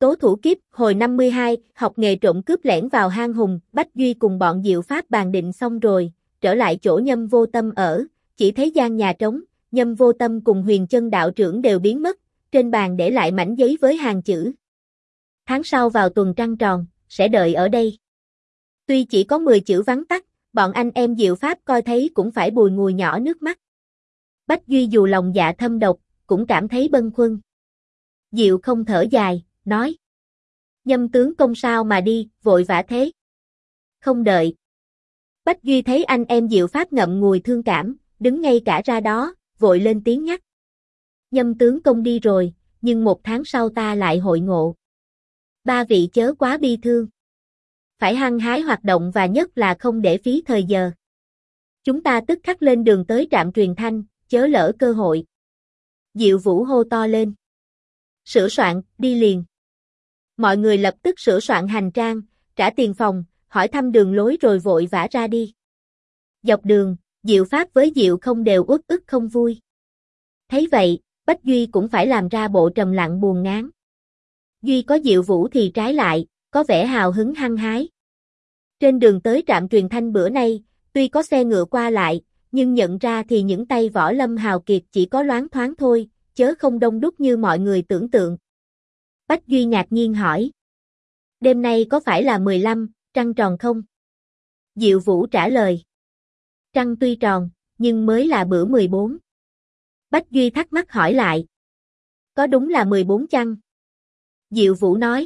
Tố thủ kiếp, hồi 52, học nghề trộm cướp lẻn vào hang hùng, Bách Duy cùng bọn Diệu Pháp bàn định xong rồi, trở lại chỗ Nhâm Vô Tâm ở, chỉ thấy gian nhà trống, Nhâm Vô Tâm cùng Huyền Chân đạo trưởng đều biến mất, trên bàn để lại mảnh giấy với hàng chữ. Tháng sau vào tuần trăng tròn, sẽ đợi ở đây. Tuy chỉ có 10 chữ vắn tắt, bọn anh em Diệu Pháp coi thấy cũng phải bùi ngùi nhỏ nước mắt. Bách Duy dù lòng dạ thâm độc, cũng cảm thấy bâng khuâng. Diệu không thở dài, nói. Nhâm tướng công sao mà đi, vội vã thế. Không đợi. Bách Duy thấy anh em Diệu Pháp ngậm ngùi thương cảm, đứng ngay cả ra đó, vội lên tiếng nhắc. Nhâm tướng công đi rồi, nhưng 1 tháng sau ta lại hội ngộ. Ba vị chớ quá bi thương. Phải hăng hái hoạt động và nhất là không để phí thời giờ. Chúng ta tức khắc lên đường tới trạm truyền thanh, chớ lỡ cơ hội. Diệu Vũ hô to lên. Sửa soạn, đi liền. Mọi người lập tức sửa soạn hành trang, trả tiền phòng, hỏi thăm đường lối rồi vội vã ra đi. Dọc đường, Diệu Pháp với Diệu không đều uất ức không vui. Thấy vậy, Bách Duy cũng phải làm ra bộ trầm lặng buồn ngán. Duy có Diệu Vũ thì trái lại, có vẻ hào hứng hăng hái. Trên đường tới trạm truyền thanh bữa nay, tuy có xe ngựa qua lại, nhưng nhận ra thì những tay võ lâm hào kiệt chỉ có loáng thoáng thôi, chớ không đông đúc như mọi người tưởng tượng. Bách Duy ngạc nhiên hỏi. Đêm nay có phải là 15, trăng tròn không? Diệu Vũ trả lời. Trăng tuy tròn, nhưng mới là bữa 14. Bách Duy thắc mắc hỏi lại. Có đúng là 14 chăng? Diệu Vũ nói.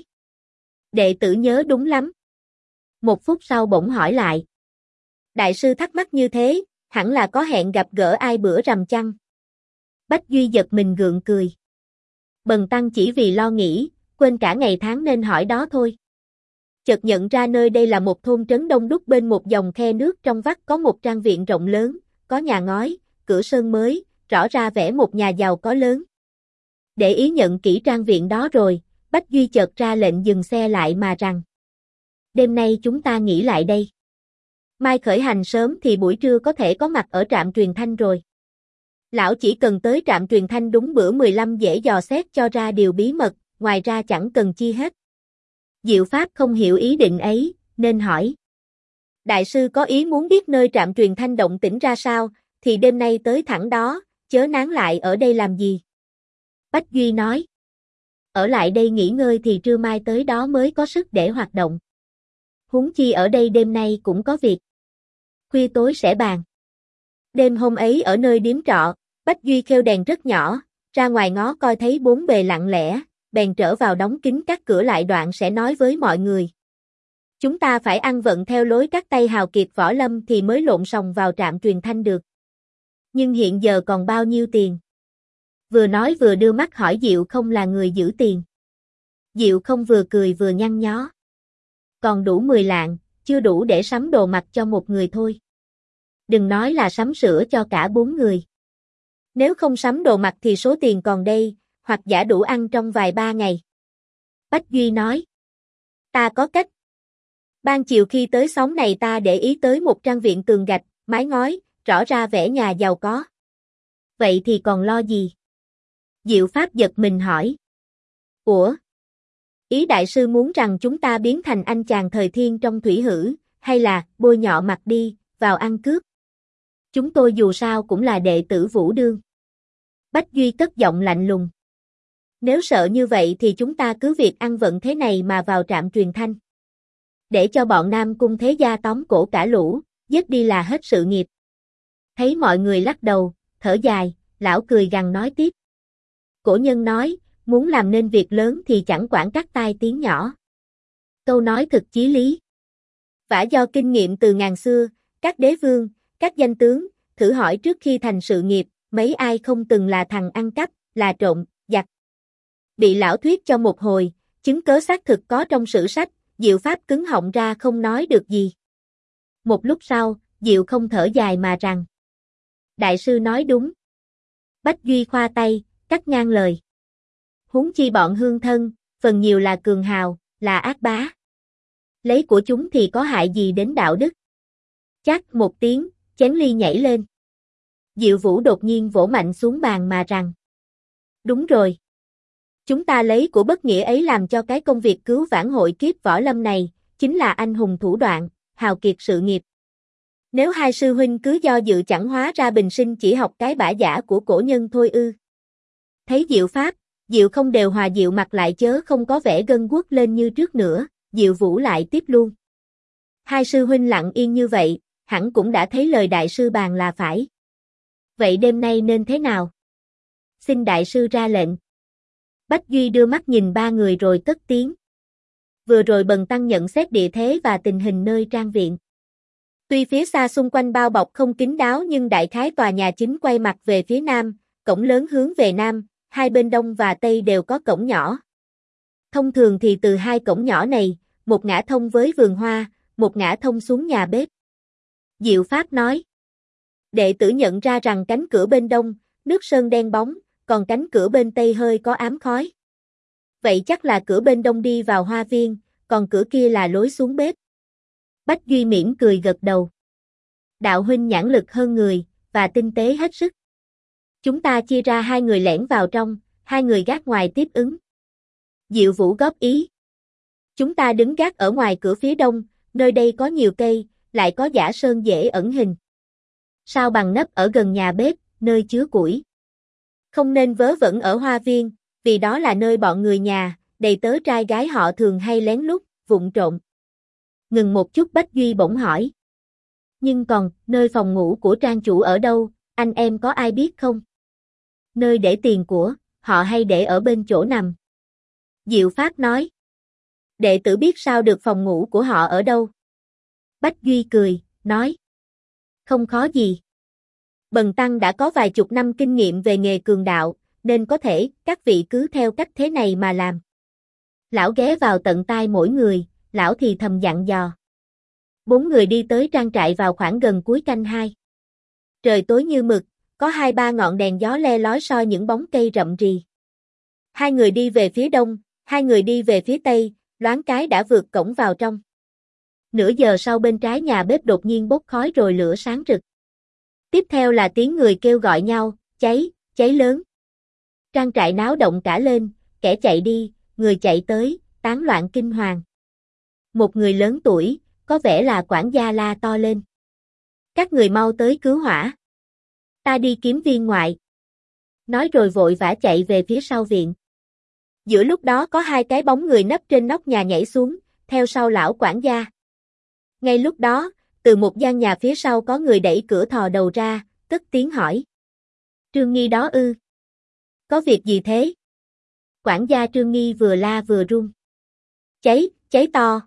Đệ tử nhớ đúng lắm. 1 phút sau bỗng hỏi lại. Đại sư thắc mắc như thế, hẳn là có hẹn gặp gỡ ai bữa rằm chăng? Bách Duy giật mình gượng cười. Bần tăng chỉ vì lo nghĩ, quên cả ngày tháng nên hỏi đó thôi. Chợt nhận ra nơi đây là một thôn trấn đông đúc, bên một dòng khe nước trong vắt có một trang viện rộng lớn, có nhà ngói, cửa sơn mới, rõ ra vẻ một nhà giàu có lớn. Để ý nhận kỹ trang viện đó rồi, Bách Duy chợt ra lệnh dừng xe lại mà rằng. Đêm nay chúng ta nghỉ lại đây. Mai khởi hành sớm thì buổi trưa có thể có mặt ở trạm truyền thanh rồi. Lão chỉ cần tới trạm truyền thanh đúng bữa 15 dễ dò xét cho ra điều bí mật, ngoài ra chẳng cần chi hết. Diệu Pháp không hiểu ý định ấy, nên hỏi. Đại sư có ý muốn biết nơi trạm truyền thanh động tĩnh ra sao, thì đêm nay tới thẳng đó, chớ nán lại ở đây làm gì. Bách Duy nói. Ở lại đây nghỉ ngơi thì trưa mai tới đó mới có sức để hoạt động. Huống chi ở đây đêm nay cũng có việc. Khuya tối sẽ bàn. Đêm hôm ấy ở nơi điếm trọ, Bách Duy khêu đèn rất nhỏ, ra ngoài ngó coi thấy bốn bề lặng lẽ, bèn trở vào đóng kín các cửa lại, đoạn sẽ nói với mọi người. Chúng ta phải ăn vận theo lối các tay hào kiệt võ lâm thì mới lộn sòng vào trạm truyền thanh được. Nhưng hiện giờ còn bao nhiêu tiền? Vừa nói vừa đưa mắt hỏi Diệu không là người giữ tiền. Diệu không vừa cười vừa nhăn nhó. Còn đủ 10 lạng, chưa đủ để sắm đồ mặc cho một người thôi. Đừng nói là sắm sữa cho cả 4 người. Nếu không sắm đồ mặc thì số tiền còn đây, hoặc giả đủ ăn trong vài 3 ngày. Bách Duy nói. Ta có cách. Ban chiều khi tới xóm này ta để ý tới một trang viện tường gạch, mái ngói, rõ ra vẻ nhà giàu có. Vậy thì còn lo gì? Diệu Pháp giật mình hỏi. Ủa? Ý đại sư muốn rằng chúng ta biến thành anh chàng thời thiên trong thủy hử, hay là bôi nhọ mặt đi, vào ăn cướp? Chúng tôi dù sao cũng là đệ tử Vũ Đương. Bách Duy cất giọng lạnh lùng. Nếu sợ như vậy thì chúng ta cứ việc ăn vận thế này mà vào trạm truyền thanh. Để cho bọn Nam Cung thế gia tóm cổ cả lũ, giết đi là hết sự nghiệp. Thấy mọi người lắc đầu, thở dài, lão cười gằn nói tiếp. Cổ nhân nói, muốn làm nên việc lớn thì chẳng quản các tai tiếng nhỏ. Câu nói thực chí lý. Vả do kinh nghiệm từ ngàn xưa, các đế vương, các danh tướng, thử hỏi trước khi thành sự nghiệp, mấy ai không từng là thằng ăn cắp, là trộm, giặc. Bị lão thuyết cho một hồi, chứng cớ xác thực có trong sử sách, Diệu Pháp cứng họng ra không nói được gì. Một lúc sau, Diệu không thở dài mà rằng. Đại sư nói đúng. Bách Duy khoa tay, cắt ngang lời. Huống chi bọn hương thân, phần nhiều là cường hào, là ác bá. Lấy của chúng thì có hại gì đến đạo đức. Chát một tiếng, chén ly nhảy lên. Diệu Vũ đột nhiên vỗ mạnh xuống bàn mà rằng. Đúng rồi. Chúng ta lấy của bất nghĩa ấy làm cho cái công việc cứu vãn hội kiếp võ lâm này, chính là anh hùng thủ đoạn, hào kiệt sự nghiệp. Nếu hai sư huynh cứ do dự chẳng hóa ra bình sinh chỉ học cái bả giả của cổ nhân thôi ư. Thấy Diệu Pháp, Diệu không đều hòa Diệu mặt lại chớ không có vẻ gân guốc lên như trước nữa, Diệu Vũ lại tiếp luôn. Hai sư huynh lặng yên như vậy, hẳn cũng đã thấy lời đại sư bàn là phải. Vậy đêm nay nên thế nào? Xin đại sư ra lệnh. Bách Duy đưa mắt nhìn ba người rồi cất tiếng. Vừa rồi Bần tăng nhận xét địa thế và tình hình nơi trang viện. Tuy phía xa xung quanh bao bọc không kín đáo nhưng đại khái tòa nhà chính quay mặt về phía nam, cổng lớn hướng về nam, hai bên đông và tây đều có cổng nhỏ. Thông thường thì từ hai cổng nhỏ này, một ngã thông với vườn hoa, một ngã thông xuống nhà bếp. Diệu Pháp nói. Đệ tử nhận ra rằng cánh cửa bên đông, nước sơn đen bóng, còn cánh cửa bên tây hơi có ám khói. Vậy chắc là cửa bên đông đi vào hoa viên, còn cửa kia là lối xuống bếp. Bách Duy mỉm cười gật đầu. Đạo huynh nhãn lực hơn người, và tinh tế hết sức. Chúng ta chia ra hai người lẻn vào trong, hai người gác ngoài tiếp ứng. Diệu Vũ góp ý. Chúng ta đứng gác ở ngoài cửa phía đông, nơi đây có nhiều cây, lại có giả sơn dễ ẩn hình. Sao bằng nấp ở gần nhà bếp, nơi chứa củi. Không nên vớ vẩn ở hoa viên, vì đó là nơi bọn người nhà, đầy tớ trai gái họ thường hay lén lút, vụng trộm. Ngừng một chút Bách Duy bỗng hỏi. Nhưng còn, nơi phòng ngủ của trang chủ ở đâu, anh em có ai biết không? Nơi để tiền của, họ hay để ở bên chỗ nằm. Diệu Pháp nói. Đệ tử biết sao được phòng ngủ của họ ở đâu. Bách Duy cười, nói. Không khó gì. Bần tăng đã có vài chục năm kinh nghiệm về nghề cường đạo, nên có thể, các vị cứ theo cách thế này mà làm. Lão ghé vào tận tai mỗi người, lão thì thầm dặn dò. Bốn người đi tới trang trại vào khoảng gần cuối canh 2. Trời tối như mực, có 2-3 ngọn đèn gió le lói soi những bóng cây rậm rì. Hai người đi về phía đông, hai người đi về phía tây, loáng cái đã vượt cổng vào trong. Nửa giờ sau bên trái nhà bếp đột nhiên bốc khói rồi lửa sáng rực. Tiếp theo là tiếng người kêu gọi nhau, cháy, cháy lớn. Trang trại náo động cả lên, kẻ chạy đi, người chạy tới, tán loạn kinh hoàng. Một người lớn tuổi, có vẻ là quản gia la to lên. Các người mau tới cứu hỏa. Ta đi kiếm viên ngoại. Nói rồi vội vã chạy về phía sau viện. Giữa lúc đó có hai cái bóng người nấp trên nóc nhà nhảy xuống, theo sau lão quản gia. Ngay lúc đó, từ một gian nhà phía sau có người đẩy cửa thò đầu ra, cất tiếng hỏi. Trương Nghi đó ư? Có việc gì thế? Quản gia Trương Nghi vừa la vừa run. Cháy, cháy to.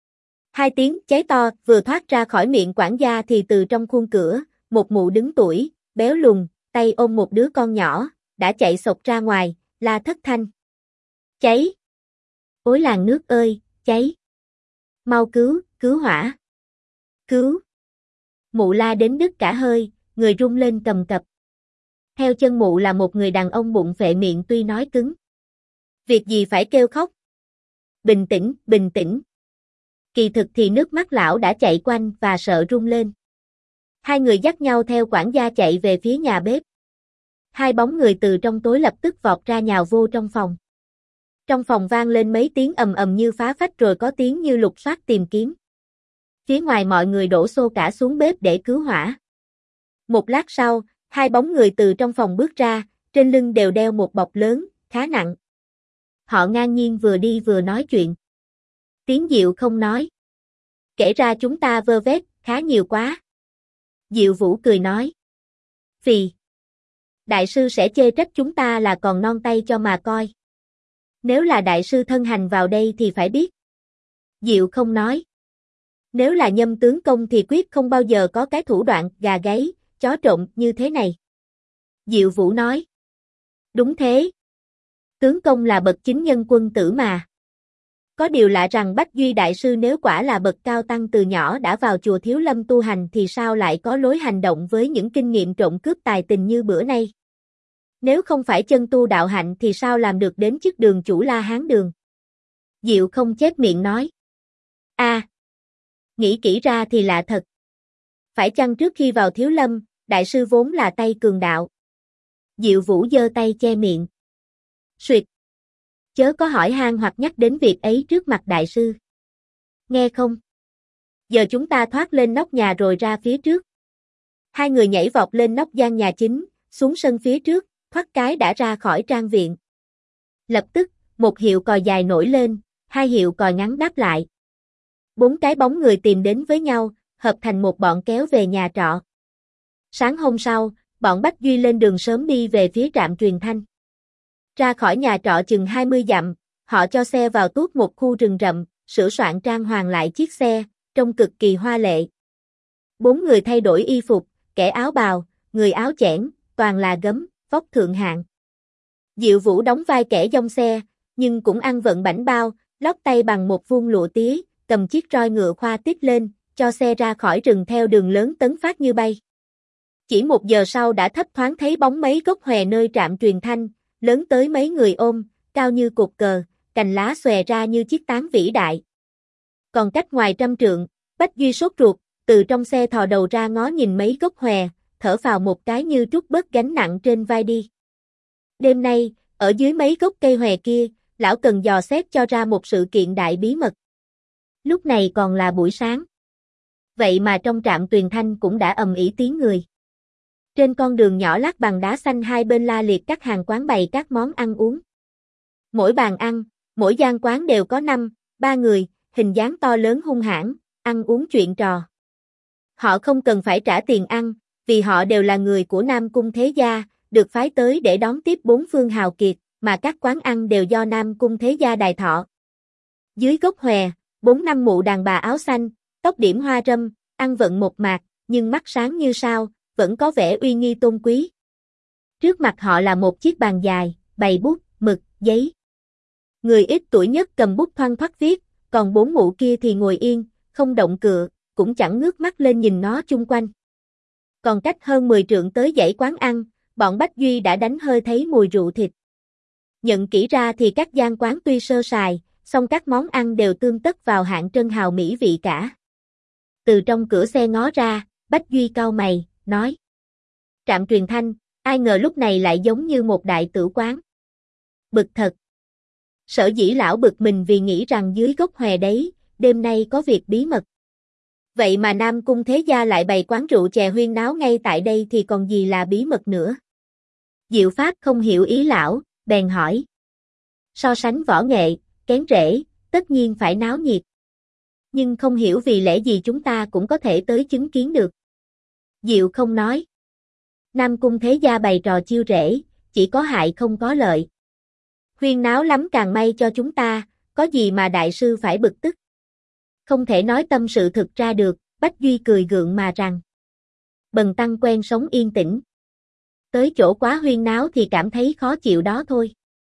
Hai tiếng cháy to vừa thoát ra khỏi miệng quản gia thì từ trong khuôn cửa, một mụ đứng tuổi, béo lùn, tay ôm một đứa con nhỏ, đã chạy xộc ra ngoài, la thất thanh. Cháy! Ôi làng nước ơi, cháy! Mau cứu, cứu hỏa! Cứu! Mụ la đến đứt cả hơi, người rung lên cầm cập. Theo chân mụ là một người đàn ông bụng phệ miệng tuy nói cứng. Việc gì phải kêu khóc? Bình tĩnh, bình tĩnh. Kỳ thực thì nước mắt lão đã chạy quanh và sợ rung lên. Hai người dắt nhau theo quản gia chạy về phía nhà bếp. Hai bóng người từ trong tối lập tức vọt ra nhào vô trong phòng. Trong phòng vang lên mấy tiếng ầm ầm như phá phách rồi có tiếng như lục soát tìm kiếm. Phía ngoài mọi người đổ xô cả xuống bếp để cứu hỏa. Một lát sau, hai bóng người từ trong phòng bước ra, trên lưng đều đeo một bọc lớn, khá nặng. Họ ngang nhiên vừa đi vừa nói chuyện. Tiếng Diệu không nói. Kể ra chúng ta vơ vét, khá nhiều quá. Diệu Vũ cười nói. Phì. Đại sư sẽ chê trách chúng ta là còn non tay cho mà coi. Nếu là đại sư thân hành vào đây thì phải biết. Diệu không nói. Nếu là Nhâm tướng công thì quyết không bao giờ có cái thủ đoạn gà gáy, chó trộn như thế này. Diệu Vũ nói. Đúng thế. Tướng công là bậc chính nhân quân tử mà. Có điều lạ rằng Bách Duy đại sư nếu quả là bậc cao tăng từ nhỏ đã vào chùa Thiếu Lâm tu hành thì sao lại có lối hành động với những kinh nghiệm trộm cướp tài tình như bữa nay. Nếu không phải chân tu đạo hạnh thì sao làm được đến chức đường chủ La Hán Đường. Diệu không chép miệng nói. Nghĩ kỹ ra thì lạ thật. Phải chăng trước khi vào Thiếu Lâm, đại sư vốn là tay cường đạo? Diệu Vũ giơ tay che miệng. Suyệt. Chớ có hỏi han hoặc nhắc đến việc ấy trước mặt đại sư. Nghe không? Giờ chúng ta thoát lên nóc nhà rồi ra phía trước. Hai người nhảy vọt lên nóc gian nhà chính, xuống sân phía trước, thoát cái đã ra khỏi trang viện. Lập tức, một hiệu còi dài nổi lên, hai hiệu còi ngắn đáp lại. Bốn cái bóng người tìm đến với nhau, hợp thành một bọn kéo về nhà trọ. Sáng hôm sau, bọn Bách Duy lên đường sớm đi về phía trạm truyền thanh. Ra khỏi nhà trọ chừng 20 dặm, họ cho xe vào tuốt một khu rừng rậm, sửa soạn trang hoàng lại chiếc xe, trông cực kỳ hoa lệ. Bốn người thay đổi y phục, kẻ áo bào, người áo chẽn, toàn là gấm, vóc thượng hạng. Diệu Vũ đóng vai kẻ dông xe, nhưng cũng ăn vận bảnh bao, lót tay bằng một vuông lụa tía, cầm chiếc roi ngựa khoa tít lên, cho xe ra khỏi rừng theo đường lớn tấn phát như bay. Chỉ 1 giờ sau đã thấp thoáng thấy bóng mấy gốc hòe nơi trạm truyền thanh, lớn tới mấy người ôm, cao như cột cờ, cành lá xòe ra như chiếc tán vĩ đại. Còn cách ngoài 100 trượng, Bách Duy sốt ruột, từ trong xe thò đầu ra ngó nhìn mấy gốc hòe, thở phào một cái như trút bớt gánh nặng trên vai đi. Đêm nay, ở dưới mấy gốc cây hòe kia, lão cần dò xét cho ra một sự kiện đại bí mật. Lúc này còn là buổi sáng. Vậy mà trong trạm truyền thanh cũng đã ầm ĩ tiếng người. Trên con đường nhỏ lát bằng đá xanh hai bên la liệt các hàng quán bày các món ăn uống. Mỗi bàn ăn, mỗi gian quán đều có 5-3 người, hình dáng to lớn hung hãn, ăn uống chuyện trò. Họ không cần phải trả tiền ăn, vì họ đều là người của Nam Cung Thế Gia, được phái tới để đón tiếp 4 phương hào kiệt, mà các quán ăn đều do Nam Cung Thế Gia đài thọ. Dưới gốc hòe, 4-5 mụ đàn bà áo xanh, tóc điểm hoa râm, ăn vận một mạc, nhưng mắt sáng như sao, vẫn có vẻ uy nghi tôn quý. Trước mặt họ là một chiếc bàn dài, bày bút, mực, giấy. Người ít tuổi nhất cầm bút thoăn thoắt viết, còn 4 mụ kia thì ngồi yên, không động cựa, cũng chẳng ngước mắt lên nhìn nó chung quanh. Còn cách hơn 10 trượng tới dãy quán ăn, bọn Bách Duy đã đánh hơi thấy mùi rượu thịt. Nhận kỹ ra thì các gian quán tuy sơ sài, song các món ăn đều tươm tất vào hạng trân hào mỹ vị cả. Từ trong cửa xe ngó ra, Bách Duy cau mày, nói. Trạm truyền thanh, ai ngờ lúc này lại giống như một đại tử quán. Bực thật. Sở dĩ lão bực mình vì nghĩ rằng dưới gốc hòe đấy, đêm nay có việc bí mật. Vậy mà Nam Cung Thế Gia lại bày quán rượu chè huyên náo ngay tại đây thì còn gì là bí mật nữa. Diệu Pháp không hiểu ý lão, bèn hỏi. So sánh võ nghệ, kén rễ, tất nhiên phải náo nhiệt. Nhưng không hiểu vì lẽ gì chúng ta cũng có thể tới chứng kiến được. Diệu không nói. Nam Cung Thế Gia bày trò chiêu rễ, chỉ có hại không có lợi. Huyên náo lắm càng may cho chúng ta, có gì mà đại sư phải bực tức. Không thể nói tâm sự thực ra được, Bách Duy cười gượng mà rằng. Bần tăng quen sống yên tĩnh. Tới chỗ quá huyên náo thì cảm thấy khó chịu đó thôi.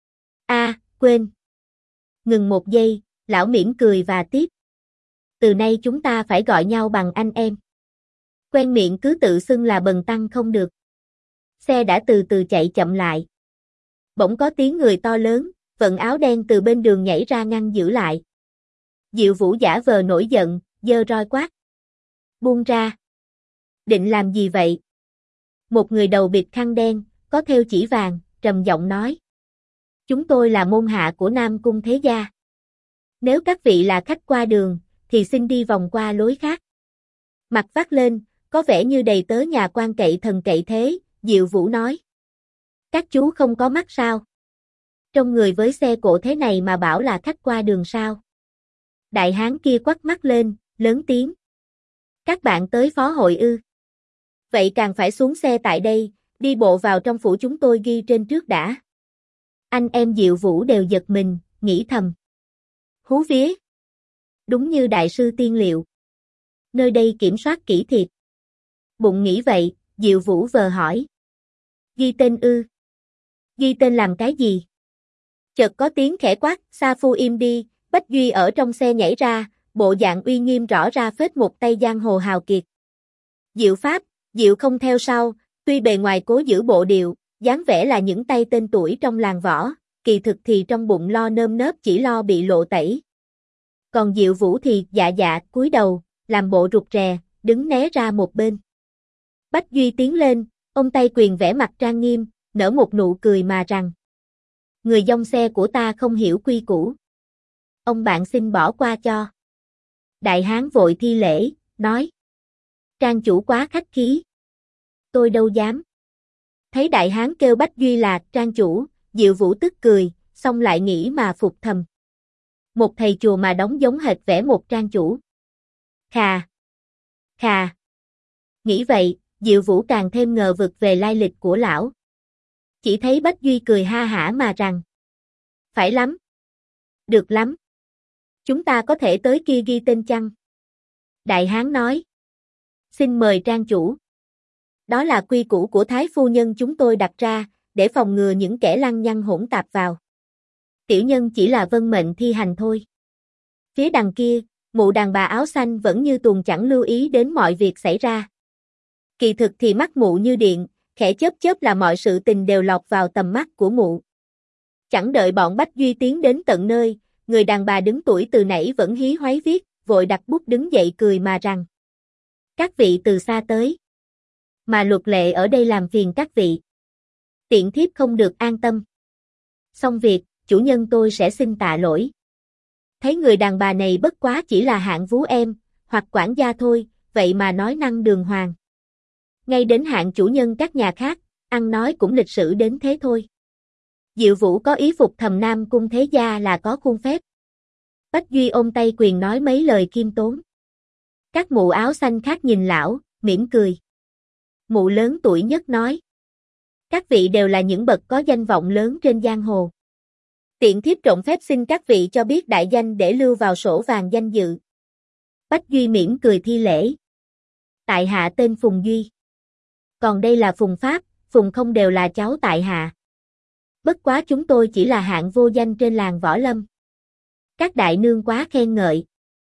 Quên. Ngừng một giây, lão mỉm cười và tiếp. Từ nay chúng ta phải gọi nhau bằng anh em. Quen miệng cứ tự xưng là bần tăng không được. Xe đã từ từ chạy chậm lại. Bỗng có tiếng người to lớn, vận áo đen từ bên đường nhảy ra ngăn giữ lại. Diệu Vũ giả vờ nổi giận, giơ roi quát. Buông ra. Định làm gì vậy? Một người đầu bịt khăn đen, có thêu chỉ vàng, trầm giọng nói. Chúng tôi là môn hạ của Nam Cung Thế Gia. Nếu các vị là khách qua đường, thì xin đi vòng qua lối khác. Mặt vắt lên, có vẻ như đầy tớ nhà quan cậy thần cậy thế, Diệu Vũ nói. Các chú không có mắt sao? Trông người với xe cộ thế này mà bảo là khách qua đường sao? Đại hán kia quắt mắt lên, lớn tiếng. Các bạn tới phó hội ư? Vậy càng phải xuống xe tại đây, đi bộ vào trong phủ chúng tôi ghi trên trước đã. Anh em Diệu Vũ đều giật mình, nghĩ thầm. Hú vía. Đúng như đại sư tiên liệu. Nơi đây kiểm soát kỹ thiệt. Bụng nghĩ vậy, Diệu Vũ vờ hỏi. Ghi tên ư? Ghi tên làm cái gì? Chợt có tiếng khẽ quát, Sa Phu im đi, Bách Duy ở trong xe nhảy ra, bộ dạng uy nghiêm rõ ra phết một tay giang hồ hào kiệt. Diệu Pháp, Diệu không theo sau, tuy bề ngoài cố giữ bộ điệu, dáng vẻ là những tay tên tuổi trong làng võ, kỳ thực thì trong bụng lo nơm nớp chỉ lo bị lộ tẩy. Còn Diệu Vũ thì dạ cúi đầu, làm bộ rụt rè, đứng né ra một bên. Bách Duy tiến lên, ông tay quyền vẽ mặt trang nghiêm, nở một nụ cười mà rằng. Người dông xe của ta không hiểu quy củ. Ông bạn xin bỏ qua cho. Đại hán vội thi lễ, nói. Trang chủ quá khách khí. Tôi đâu dám. Thấy đại hán kêu Bách Duy là trang chủ, Diệu Vũ tức cười, xong lại nghĩ mà phục thầm. Một thầy chùa mà đóng giống hệt vẽ một trang chủ. Khà. Khà. Nghĩ vậy, Diệu Vũ càng thêm ngờ vực về lai lịch của lão. Chỉ thấy Bách Duy cười ha hả mà rằng. Phải lắm. Được lắm. Chúng ta có thể tới kia ghi tên chăng? Đại hán nói. Xin mời trang chủ. Đó là quy củ của Thái phu nhân chúng tôi đặt ra, để phòng ngừa những kẻ lăng nhăng hỗn tạp vào. Tiểu nhân chỉ là vâng mệnh thi hành thôi. Phía đằng kia, mụ đàn bà áo xanh vẫn như tuồng chẳng lưu ý đến mọi việc xảy ra. Kỳ thực thì mắt mụ như điện, khẽ chớp chớp là mọi sự tình đều lọt vào tầm mắt của mụ. Chẳng đợi bọn Bách Duy tiến đến tận nơi, người đàn bà đứng tuổi từ nãy vẫn hí hoáy viết, vội đặt bút đứng dậy cười mà rằng. Các vị từ xa tới. Mà luật lệ ở đây làm phiền các vị. Tiện thiếp không được an tâm. Xong việc, chủ nhân tôi sẽ xin tạ lỗi. Thấy người đàn bà này bất quá chỉ là hạng vú em, hoặc quản gia thôi, vậy mà nói năng đường hoàng. Ngay đến hạng chủ nhân các nhà khác, ăn nói cũng lịch sự đến thế thôi. Diệu Vũ có ý phục thầm Nam Cung thế gia là có khuôn phép. Bách Duy ôm tay quyền nói mấy lời khiêm tốn. Các mụ áo xanh khác nhìn lão, mỉm cười. Mụ lớn tuổi nhất nói. Các vị đều là những bậc có danh vọng lớn trên giang hồ. Tiện thiếp trộm phép xin các vị cho biết đại danh để lưu vào sổ vàng danh dự. Bách Duy mỉm cười thi lễ. Tại hạ tên Phùng Duy. Còn đây là Phùng Pháp, Phùng không đều là cháu tại hạ. Bất quá chúng tôi chỉ là hạng vô danh trên làng võ lâm. Các đại nương quá khen ngợi.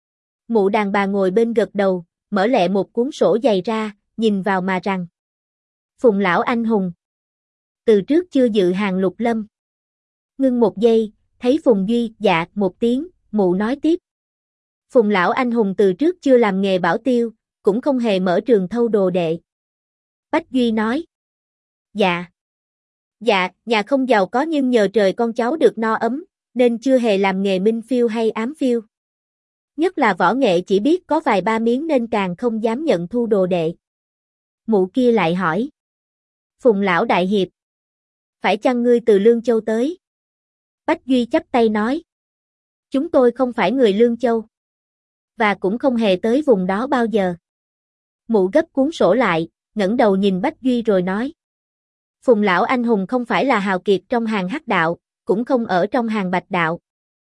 Mụ đàn bà ngồi bên gật đầu, mở lẹ một cuốn sổ dày ra, nhìn vào mà rằng. Phùng lão anh hùng. Từ trước chưa dự hàng lục lâm. Ngưng một giây, thấy Phùng Duy dạ một tiếng, mụ nói tiếp. Phùng lão anh hùng từ trước chưa làm nghề bảo tiêu, cũng không hề mở trường thâu đồ đệ. Bách Duy nói. Dạ. Dạ, nhà không giàu có nhưng nhờ trời con cháu được no ấm, nên chưa hề làm nghề minh phiêu hay ám phiêu. Nhất là võ nghệ chỉ biết có vài ba miếng nên càng không dám nhận thu đồ đệ. Mụ kia lại hỏi. Phùng lão đại hiệp. Phải chăng ngươi từ Lương Châu tới? Bách Duy chắp tay nói. Chúng tôi không phải người Lương Châu. Và cũng không hề tới vùng đó bao giờ. Mụ gấp cuốn sổ lại, ngẩng đầu nhìn Bách Duy rồi nói. Phùng lão anh hùng không phải là hào kiệt trong hàng hắc đạo, cũng không ở trong hàng bạch đạo.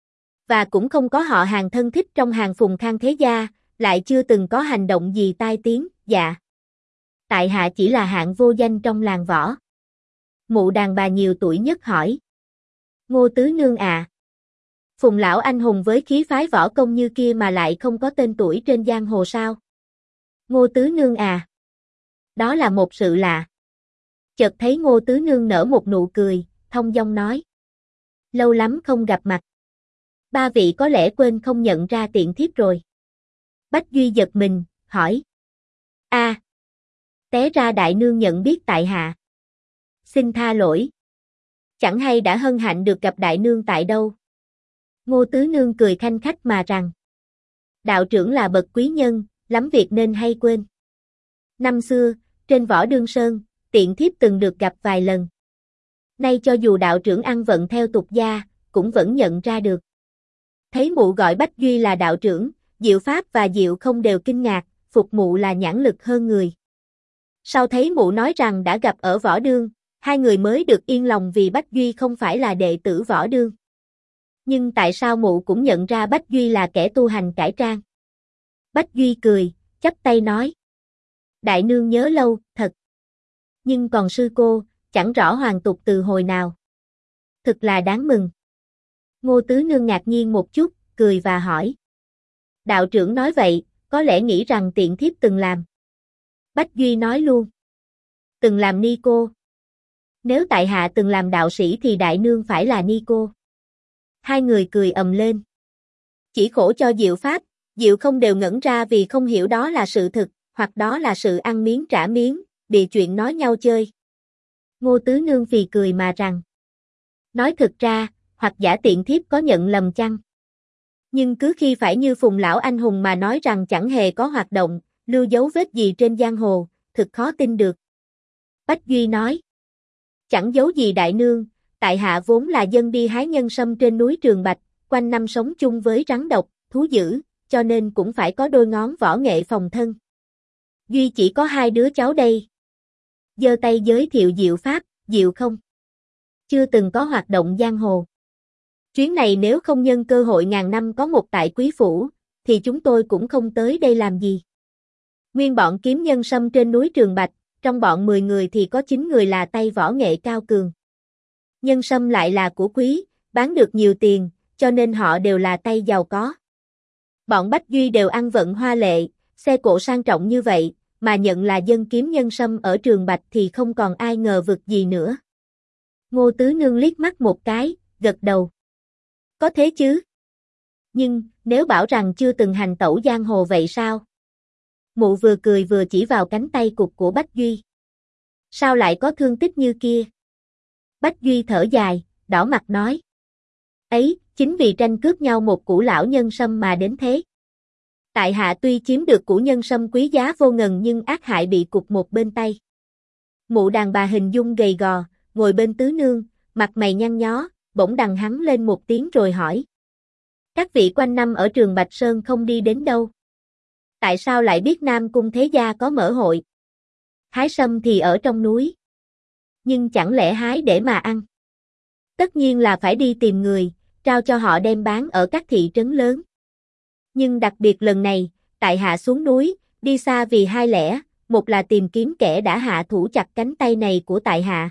Và cũng không có họ hàng thân thích trong hàng Phùng Khang thế gia, lại chưa từng có hành động gì tai tiếng, dạ. Tại hạ chỉ là hạng vô danh trong làng võ. Mụ đàn bà nhiều tuổi nhất hỏi. Ngô tứ nương à. Phùng lão anh hùng với khí phái võ công như kia mà lại không có tên tuổi trên giang hồ sao? Ngô tứ nương à. Đó là một sự lạ. Chợt thấy Ngô tứ nương nở một nụ cười, thông dong nói. Lâu lắm không gặp mặt. Ba vị có lẽ quên không nhận ra tiện thiếp rồi. Bách Duy giật mình, hỏi. Té ra đại nương nhận biết tại hạ. Xin tha lỗi. Chẳng hay đã hân hạnh được gặp đại nương tại đâu. Ngô tứ nương cười khanh khách mà rằng. Đạo trưởng là bậc quý nhân, lắm việc nên hay quên. Năm xưa, trên võ đương sơn, tiện thiếp từng được gặp vài lần. Nay cho dù đạo trưởng ăn vận theo tục gia, cũng vẫn nhận ra được. Thấy mụ gọi Bách Duy là đạo trưởng, Diệu Pháp và Diệu không đều kinh ngạc, phục mụ là nhãn lực hơn người. Sau thấy mụ nói rằng đã gặp ở võ đương, hai người mới được yên lòng vì Bách Duy không phải là đệ tử võ đương. Nhưng tại sao mụ cũng nhận ra Bách Duy là kẻ tu hành cải trang? Bách Duy cười, chắp tay nói. Đại nương nhớ lâu, thật. Nhưng còn sư cô, chẳng rõ hoàn tục từ hồi nào. Thực là đáng mừng. Ngô tứ nương ngạc nhiên một chút, cười và hỏi. Đạo trưởng nói vậy, có lẽ nghĩ rằng tiện thiếp từng làm. Bách Duy nói luôn. Từng làm ni cô. Nếu tại hạ từng làm đạo sĩ thì đại nương phải là ni cô. Hai người cười ầm lên. Chỉ khổ cho Diệu Pháp, Diệu không đều ngẩn ra vì không hiểu đó là sự thực, hoặc đó là sự ăn miếng trả miếng, bị chuyện nói nhau chơi. Ngô tứ nương phì cười mà rằng. Nói thực ra, hoặc giả tiện thiếp có nhận lầm chăng? Nhưng cứ khi phải như Phùng lão anh hùng mà nói rằng chẳng hề có hoạt động, lưu dấu vết gì trên giang hồ, thực khó tin được. Bách Duy nói. Chẳng giấu gì đại nương, tại hạ vốn là dân đi hái nhân sâm trên núi Trường Bạch, quanh năm sống chung với rắn độc, thú dữ, cho nên cũng phải có đôi ngón võ nghệ phòng thân. Duy chỉ có 2 đứa cháu đây. Giơ tay giới thiệu Diệu Pháp, Diệu không? Chưa từng có hoạt động giang hồ. Chuyến này nếu không nhân cơ hội ngàn năm có một tại quý phủ, thì chúng tôi cũng không tới đây làm gì. Nguyên bọn kiếm nhân sâm trên núi Trường Bạch, trong bọn 10 người thì có 9 người là tay võ nghệ cao cường. Nhân sâm lại là của quý, bán được nhiều tiền, cho nên họ đều là tay giàu có. Bọn Bách Duy đều ăn vận hoa lệ, xe cộ sang trọng như vậy, mà nhận là dân kiếm nhân sâm ở Trường Bạch thì không còn ai ngờ vực gì nữa. Ngô Tứ Nương liếc mắt một cái, gật đầu. Có thế chứ. Nhưng, nếu bảo rằng chưa từng hành tẩu giang hồ vậy sao? Mụ vừa cười vừa chỉ vào cánh tay cụt của Bách Duy. Sao lại có thương tích như kia? Bách Duy thở dài, đỏ mặt nói. Ấy, chính vì tranh cướp nhau một củ lão nhân sâm mà đến thế. Tại hạ tuy chiếm được củ nhân sâm quý giá vô ngần nhưng ác hại bị cụt một bên tay. Mụ đàn bà hình dung gầy gò, ngồi bên Tứ Nương, mặt mày nhăn nhó, bỗng đằng hắn lên một tiếng rồi hỏi. Các vị quanh năm ở Trường Bạch Sơn không đi đến đâu? Tại sao lại biết Nam Cung Thế Gia có mở hội? Hái sâm thì ở trong núi. Nhưng chẳng lẽ hái để mà ăn? Tất nhiên là phải đi tìm người, trao cho họ đem bán ở các thị trấn lớn. Nhưng đặc biệt lần này, tại hạ xuống núi, đi xa vì 2 lẽ, một là tìm kiếm kẻ đã hạ thủ chặt cánh tay này của tại hạ.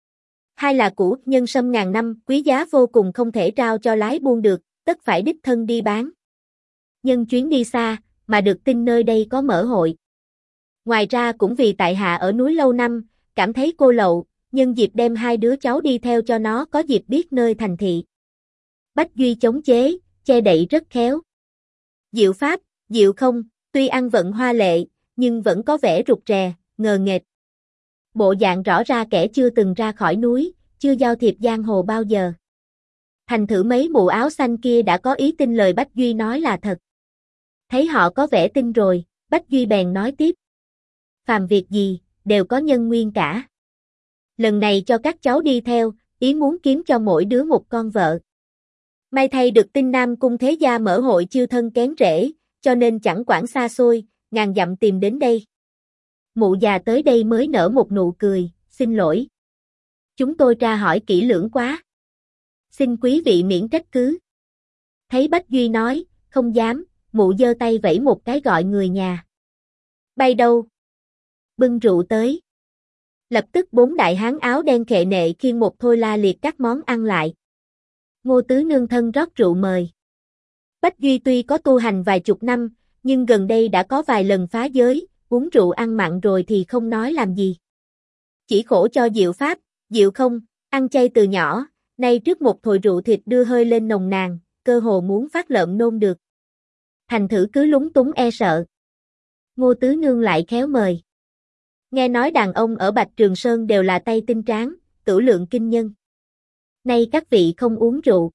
2 là củ nhân sâm ngàn năm, quý giá vô cùng không thể trao cho lái buôn được, tất phải đích thân đi bán. Nhân chuyến đi xa, mà được tin nơi đây có mở hội. Ngoài ra cũng vì tại hạ ở núi lâu năm, cảm thấy cô lậu, nhân dịp đem 2 đứa cháu đi theo cho nó có dịp biết nơi thành thị. Bách Duy chống chế, che đậy rất khéo. Diệu Pháp, Diệu không, tuy ăn vận hoa lệ, nhưng vẫn có vẻ rụt rè, ngờ nghệch. Bộ dạng rõ ra kẻ chưa từng ra khỏi núi, chưa giao thiệp giang hồ bao giờ. Thành thử mấy mụ áo xanh kia đã có ý tin lời Bách Duy nói là thật. Thấy họ có vẻ tin rồi, Bách Duy bèn nói tiếp. Phàm việc gì, đều có nhân nguyên cả. Lần này cho các cháu đi theo, ý muốn kiếm cho mỗi đứa một con vợ. May thay được tin Nam Cung Thế Gia mở hội chiêu thân kén rễ, cho nên chẳng quản xa xôi, ngàn dặm tìm đến đây. Mụ già tới đây mới nở một nụ cười, xin lỗi. Chúng tôi tra hỏi kỹ lưỡng quá. Xin quý vị miễn trách cứ. Thấy Bách Duy nói, không dám, mụ giơ tay vẫy một cái gọi người nhà. Bay đâu? Bưng rượu tới. Lập tức 4 đại hán áo đen khệ nệ khiêng một thôi la liệt các món ăn lại. Ngô Tứ Nương thân rót rượu mời. Bách Duy tuy có tu hành vài chục năm, nhưng gần đây đã có vài lần phá giới, uống rượu ăn mặn rồi thì không nói làm gì. Chỉ khổ cho Diệu Pháp, Diệu không, ăn chay từ nhỏ, nay trước một thồi rượu thịt đưa hơi lên nồng nàn, cơ hồ muốn phát lợm nôn được. Thành thử cứ lúng túng e sợ. Ngô Tứ Nương lại khéo mời. Nghe nói đàn ông ở Bạch Trường Sơn đều là tay tinh tráng, cửu lượng kinh nhân. Nay các vị không uống rượu.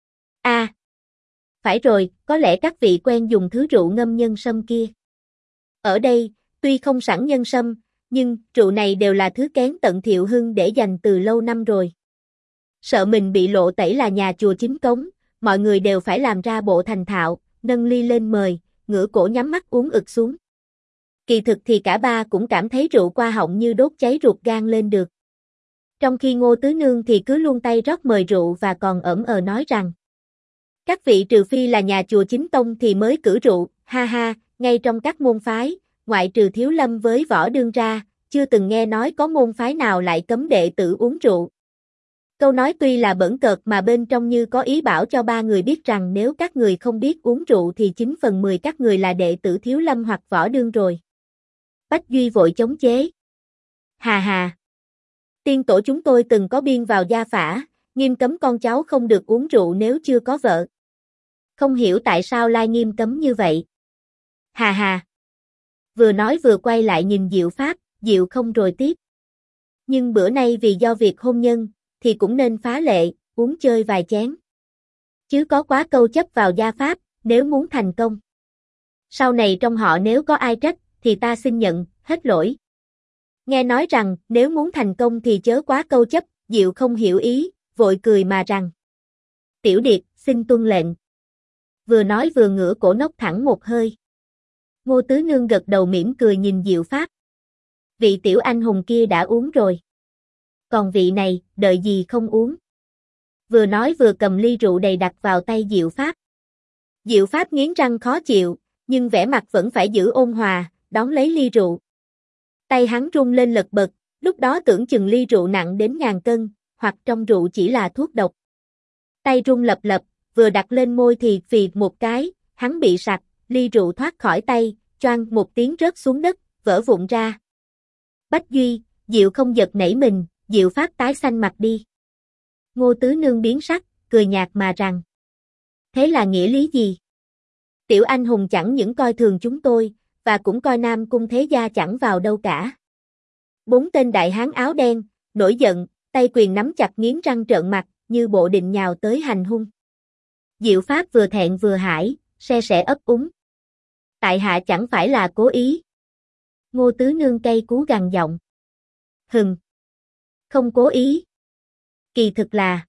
Phải rồi, có lẽ các vị quen dùng thứ rượu ngâm nhân sâm kia. Ở đây, tuy không sẵn nhân sâm, nhưng rượu này đều là thứ kén tận Thiệu Hưng để dành từ lâu năm rồi. Sợ mình bị lộ tẩy là nhà chùa chính cống, mọi người đều phải làm ra bộ thành thạo, nâng ly lên mời, ngửa cổ nhắm mắt uống ực xuống. Kỳ thực thì cả ba cũng cảm thấy rượu qua họng như đốt cháy ruột gan lên được. Trong khi Ngô Tứ Nương thì cứ luôn tay rót mời rượu và còn ẩm ờ nói rằng các vị trừ phi là nhà chùa chính tông thì mới cử rượu, ha ha, ngay trong các môn phái, ngoại trừ Thiếu Lâm với Võ Đương ra, chưa từng nghe nói có môn phái nào lại cấm đệ tử uống rượu. Câu nói tuy là bỡn cợt mà bên trong như có ý bảo cho ba người biết rằng nếu các người không biết uống rượu thì 9/10 các người là đệ tử Thiếu Lâm hoặc Võ Đương rồi. Bách Duy vội chống chế. Hà hà. Tiên tổ chúng tôi từng có biên vào gia phả, nghiêm cấm con cháu không được uống rượu nếu chưa có vợ. Không hiểu tại sao lai nghiêm cấm như vậy. Hà hà. Vừa nói vừa quay lại nhìn Diệu Pháp, Diệu không rồi tiếp. Nhưng bữa nay vì do việc hôn nhân, thì cũng nên phá lệ, uống chơi vài chén. Chứ có quá câu chấp vào gia pháp, nếu muốn thành công. Sau này trong họ nếu có ai trách, thì ta xin nhận, hết lỗi. Nghe nói rằng, nếu muốn thành công thì chớ quá câu chấp, Diệu không hiểu ý, vội cười mà rằng. Tiểu điệp, xin tuân lệnh. Vừa nói vừa ngửa cổ nốc thẳng một hơi. Ngô Tứ Nương gật đầu mỉm cười nhìn Diệu Pháp. Vị tiểu anh hùng kia đã uống rồi. Còn vị này, đợi gì không uống. Vừa nói vừa cầm ly rượu đầy đặt vào tay Diệu Pháp. Diệu Pháp nghiến răng khó chịu, nhưng vẻ mặt vẫn phải giữ ôn hòa, đón lấy ly rượu. Tay hắn rung lên lật bật, lúc đó tưởng chừng ly rượu nặng đến ngàn cân, hoặc trong rượu chỉ là thuốc độc. Tay rung lập lập, vừa đặt lên môi thì phì một cái, hắn bị sặc, ly rượu thoát khỏi tay, choang một tiếng rớt xuống đất, vỡ vụn ra. Bách Duy, Diệu không giật nảy mình, Diệu Pháp tái xanh mặt đi. Ngô Tứ Nương biến sắc, cười nhạt mà rằng. Thế là nghĩa lý gì? Tiểu anh hùng chẳng những coi thường chúng tôi, và cũng coi Nam Cung thế gia chẳng vào đâu cả. Bốn tên đại hán áo đen, nổi giận, tay quyền nắm chặt nghiến răng trợn mặt, như bộ định nhào tới hành hung. Diệu Pháp vừa thẹn vừa hãi, se sẻ ấp úng. Tại hạ chẳng phải là cố ý. Ngô Tứ Nương cay cú gằn giọng. Không cố ý. Kỳ thực là.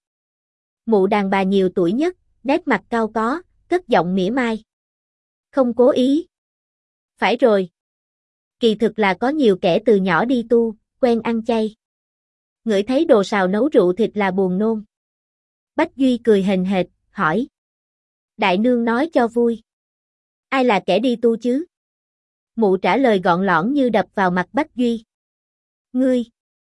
Mụ đàn bà nhiều tuổi nhất, nét mặt cao có, cất giọng mỉa mai. Không cố ý. Phải rồi. Kỳ thực là có nhiều kẻ từ nhỏ đi tu, quen ăn chay. Ngửi thấy đồ xào nấu rượu thịt là buồn nôn. Bách Duy cười hềnh hệt, hỏi. Đại nương nói cho vui. Ai là kẻ đi tu chứ? Mụ trả lời gọn lõn như đập vào mặt Bách Duy. Ngươi.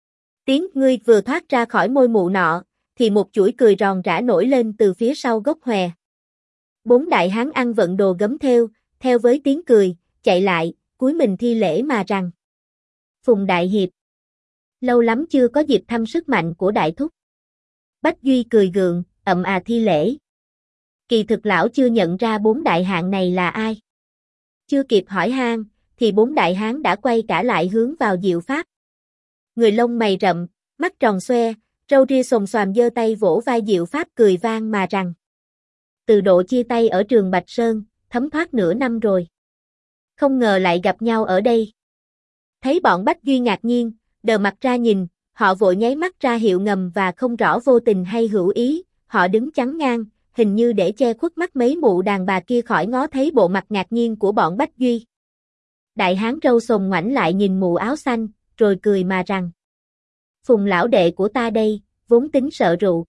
Tiếng ngươi vừa thoát ra khỏi môi mụ nọ, thì một chuỗi cười ròn rã nổi lên từ phía sau gốc hòe. Bốn đại hán ăn vận đồ gấm theo với tiếng cười, chạy lại, cúi mình thi lễ mà rằng. Phùng đại hiệp. Lâu lắm chưa có dịp thăm sức mạnh của đại thúc. Bách Duy cười gượng, thi lễ. Kỳ thực lão chưa nhận ra bốn đại hạng này là ai. Chưa kịp hỏi han, thì bốn đại hán đã quay cả lại hướng vào Diệu Pháp. Người lông mày rậm, mắt tròn xoe, râu ria xồm xoàm giơ tay vỗ vai Diệu Pháp cười vang mà rằng. Từ độ chia tay ở trường Bạch Sơn, thấm thoát nửa năm rồi. Không ngờ lại gặp nhau ở đây. Thấy bọn Bách Duy ngạc nhiên, đờ mặt ra nhìn, họ vội nháy mắt ra hiệu ngầm và không rõ vô tình hay hữu ý, họ đứng chắn ngang, hình như để che khuất mắt mấy mụ đàn bà kia khỏi ngó thấy bộ mặt ngạc nhiên của bọn Bách Duy. Đại hán râu sồm ngoảnh lại nhìn mụ áo xanh, rồi cười mà rằng. Phùng lão đệ của ta đây, vốn tính sợ rượu.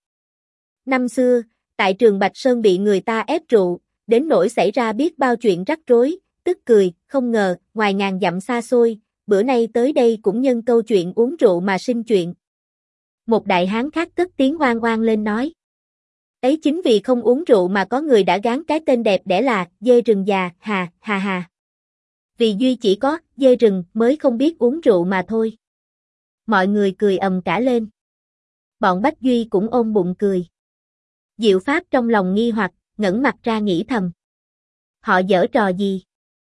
Năm xưa, tại trường Bạch Sơn bị người ta ép rượu, đến nỗi xảy ra biết bao chuyện rắc rối, tức cười, không ngờ, ngoài ngàn dặm xa xôi, bữa nay tới đây cũng nhân câu chuyện uống rượu mà sinh chuyện. Một đại hán khác cất tiếng oang oang lên nói. Ấy chính vì không uống rượu mà có người đã gán cái tên đẹp đẽ là dê rừng già, hà, hà hà. Vì Duy chỉ có dê rừng mới không biết uống rượu mà thôi. Mọi người cười ầm cả lên. Bọn Bách Duy cũng ôm bụng cười. Diệu Pháp trong lòng nghi hoặc, ngẩng mặt ra nghĩ thầm. Họ giở trò gì?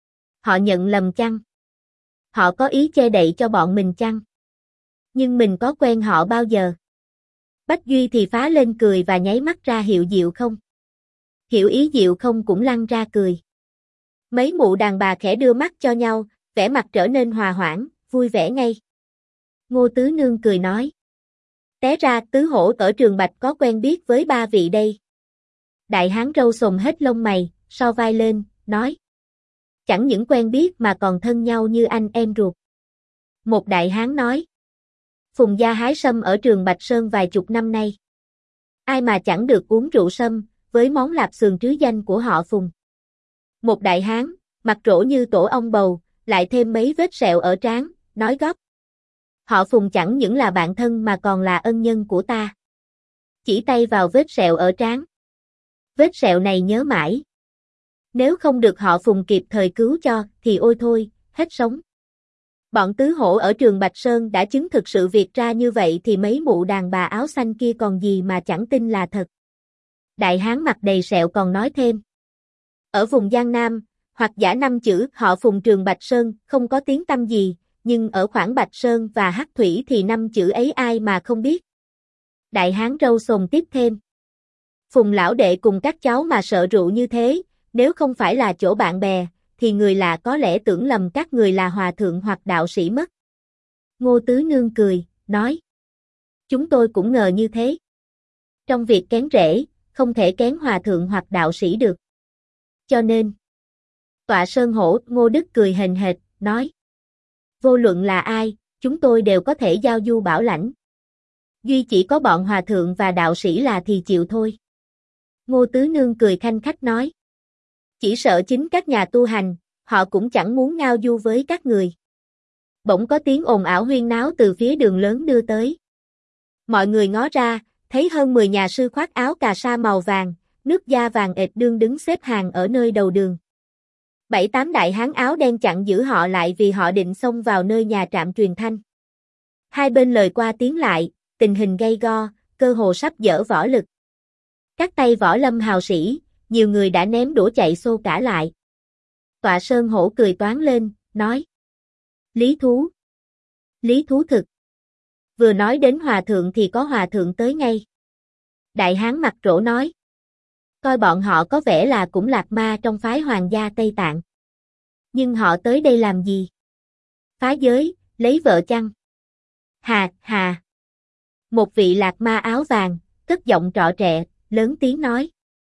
Họ nhận lầm chăng? Họ có ý che đậy cho bọn mình chăng? Nhưng mình có quen họ bao giờ? Bách Duy thì phá lên cười và nháy mắt ra hiệu Diệu không. Hiểu ý Diệu không cũng lăn ra cười. Mấy mụ đàn bà khẽ đưa mắt cho nhau, vẻ mặt trở nên hòa hoãn, vui vẻ ngay. Ngô Tứ Nương cười nói. Té ra Tứ Hổ ở Trường Bạch có quen biết với ba vị đây. Đại hán râu sồm hết lông mày, so vai lên, nói. Chẳng những quen biết mà còn thân nhau như anh em ruột. Một đại hán nói. Phùng gia hái sâm ở Trường Bạch Sơn vài chục năm nay. Ai mà chẳng được uống rượu sâm, với món lạp xườn trứ danh của họ Phùng. Một đại hán, mặt rỗ như tổ ong bầu, lại thêm mấy vết sẹo ở trán, nói góp. Họ Phùng chẳng những là bạn thân mà còn là ân nhân của ta. Chỉ tay vào vết sẹo ở trán. Vết sẹo này nhớ mãi. Nếu không được họ Phùng kịp thời cứu cho, thì ôi thôi, hết sống. Bọn Tứ Hổ ở Trường Bạch Sơn đã chứng thực sự việc ra như vậy thì mấy mụ đàn bà áo xanh kia còn gì mà chẳng tin là thật. Đại hán mặt đầy sẹo còn nói thêm. Ở vùng Giang Nam, hoặc giả năm chữ họ Phùng Trường Bạch Sơn không có tiếng tăm gì, nhưng ở khoảng Bạch Sơn và Hắc Thủy thì năm chữ ấy ai mà không biết. Đại hán râu sồm tiếp thêm. Phùng lão đệ cùng các cháu mà sợ rượu như thế, nếu không phải là chỗ bạn bè, thì người lạ có lẽ tưởng lầm các người là hòa thượng hoặc đạo sĩ mất. Ngô Tứ Nương cười, nói. Chúng tôi cũng ngờ như thế. Trong việc kén rễ, không thể kén hòa thượng hoặc đạo sĩ được. Cho nên, Tọa Sơn Hổ, Ngô Đức cười hềnh hệt, nói. Vô luận là ai, chúng tôi đều có thể giao du bảo lãnh. Duy chỉ có bọn hòa thượng và đạo sĩ là thì chịu thôi. Ngô Tứ Nương cười khanh khách nói. Chỉ sợ chính các nhà tu hành, họ cũng chẳng muốn ngao du với các người. Bỗng có tiếng ồn ào huyên náo từ phía đường lớn đưa tới. Mọi người ngó ra, thấy hơn 10 nhà sư khoác áo cà sa màu vàng, nước da vàng ệt đương đứng xếp hàng ở nơi đầu đường. 7-8 đại hán áo đen chặn giữ họ lại vì họ định xông vào nơi nhà trạm truyền thanh. Hai bên lời qua tiếng lại, tình hình gay go, cơ hồ sắp dở võ lực. Các tay võ lâm hào sĩ, nhiều người đã ném đũa chạy xô cả lại. Tọa Sơn Hổ cười toáng lên, nói. Lý thú. Lý thú thực. Vừa nói đến hòa thượng thì có hòa thượng tới ngay. Đại hán mặt trổ nói. Coi bọn họ có vẻ là cũng lạc ma trong phái hoàng gia Tây Tạng. Nhưng họ tới đây làm gì? Phá giới, lấy vợ chăng? Hà, hà. Một vị lạc ma áo vàng, cất giọng trọ trẹ, lớn tiếng nói.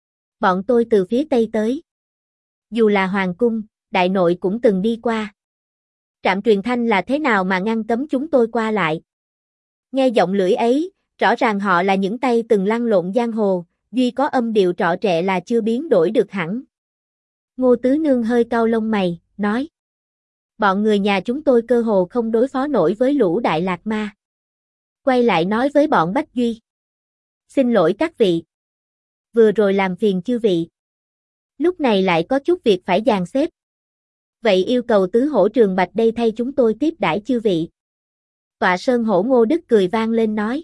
Bọn tôi từ phía Tây tới. Dù là hoàng cung, đại nội cũng từng đi qua. Trạm truyền thanh là thế nào mà ngăn cấm chúng tôi qua lại? Nghe giọng lưỡi ấy, rõ ràng họ là những tay từng lăn lộn giang hồ, duy có âm điệu trọ trẹ là chưa biến đổi được hẳn. Ngô Tứ Nương hơi cau lông mày, nói. Bọn người nhà chúng tôi cơ hồ không đối phó nổi với lũ đại lạc ma. Quay lại nói với bọn Bách Duy. Xin lỗi các vị. Vừa rồi làm phiền chư vị. Lúc này lại có chút việc phải dàn xếp. Vậy yêu cầu Tứ Hổ Trường Bạch đây thay chúng tôi tiếp đãi chư vị. Tọa Sơn Hổ Ngô Đức cười vang lên nói.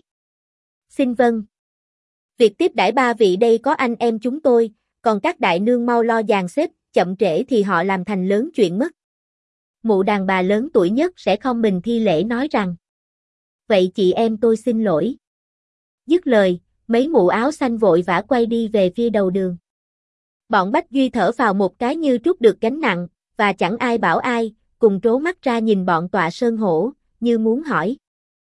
Xin vâng. Việc tiếp đãi ba vị đây có anh em chúng tôi, còn các đại nương mau lo dàn xếp, chậm trễ thì họ làm thành lớn chuyện mất. Mụ đàn bà lớn tuổi nhất sẽ không mình thi lễ nói rằng. Vậy chị em tôi xin lỗi. Dứt lời, mấy mụ áo xanh vội vã quay đi về phía đầu đường. Bọn Bách Duy thở vào một cái như trút được gánh nặng, và chẳng ai bảo ai, cùng trố mắt ra nhìn bọn Tọa Sơn Hổ, như muốn hỏi.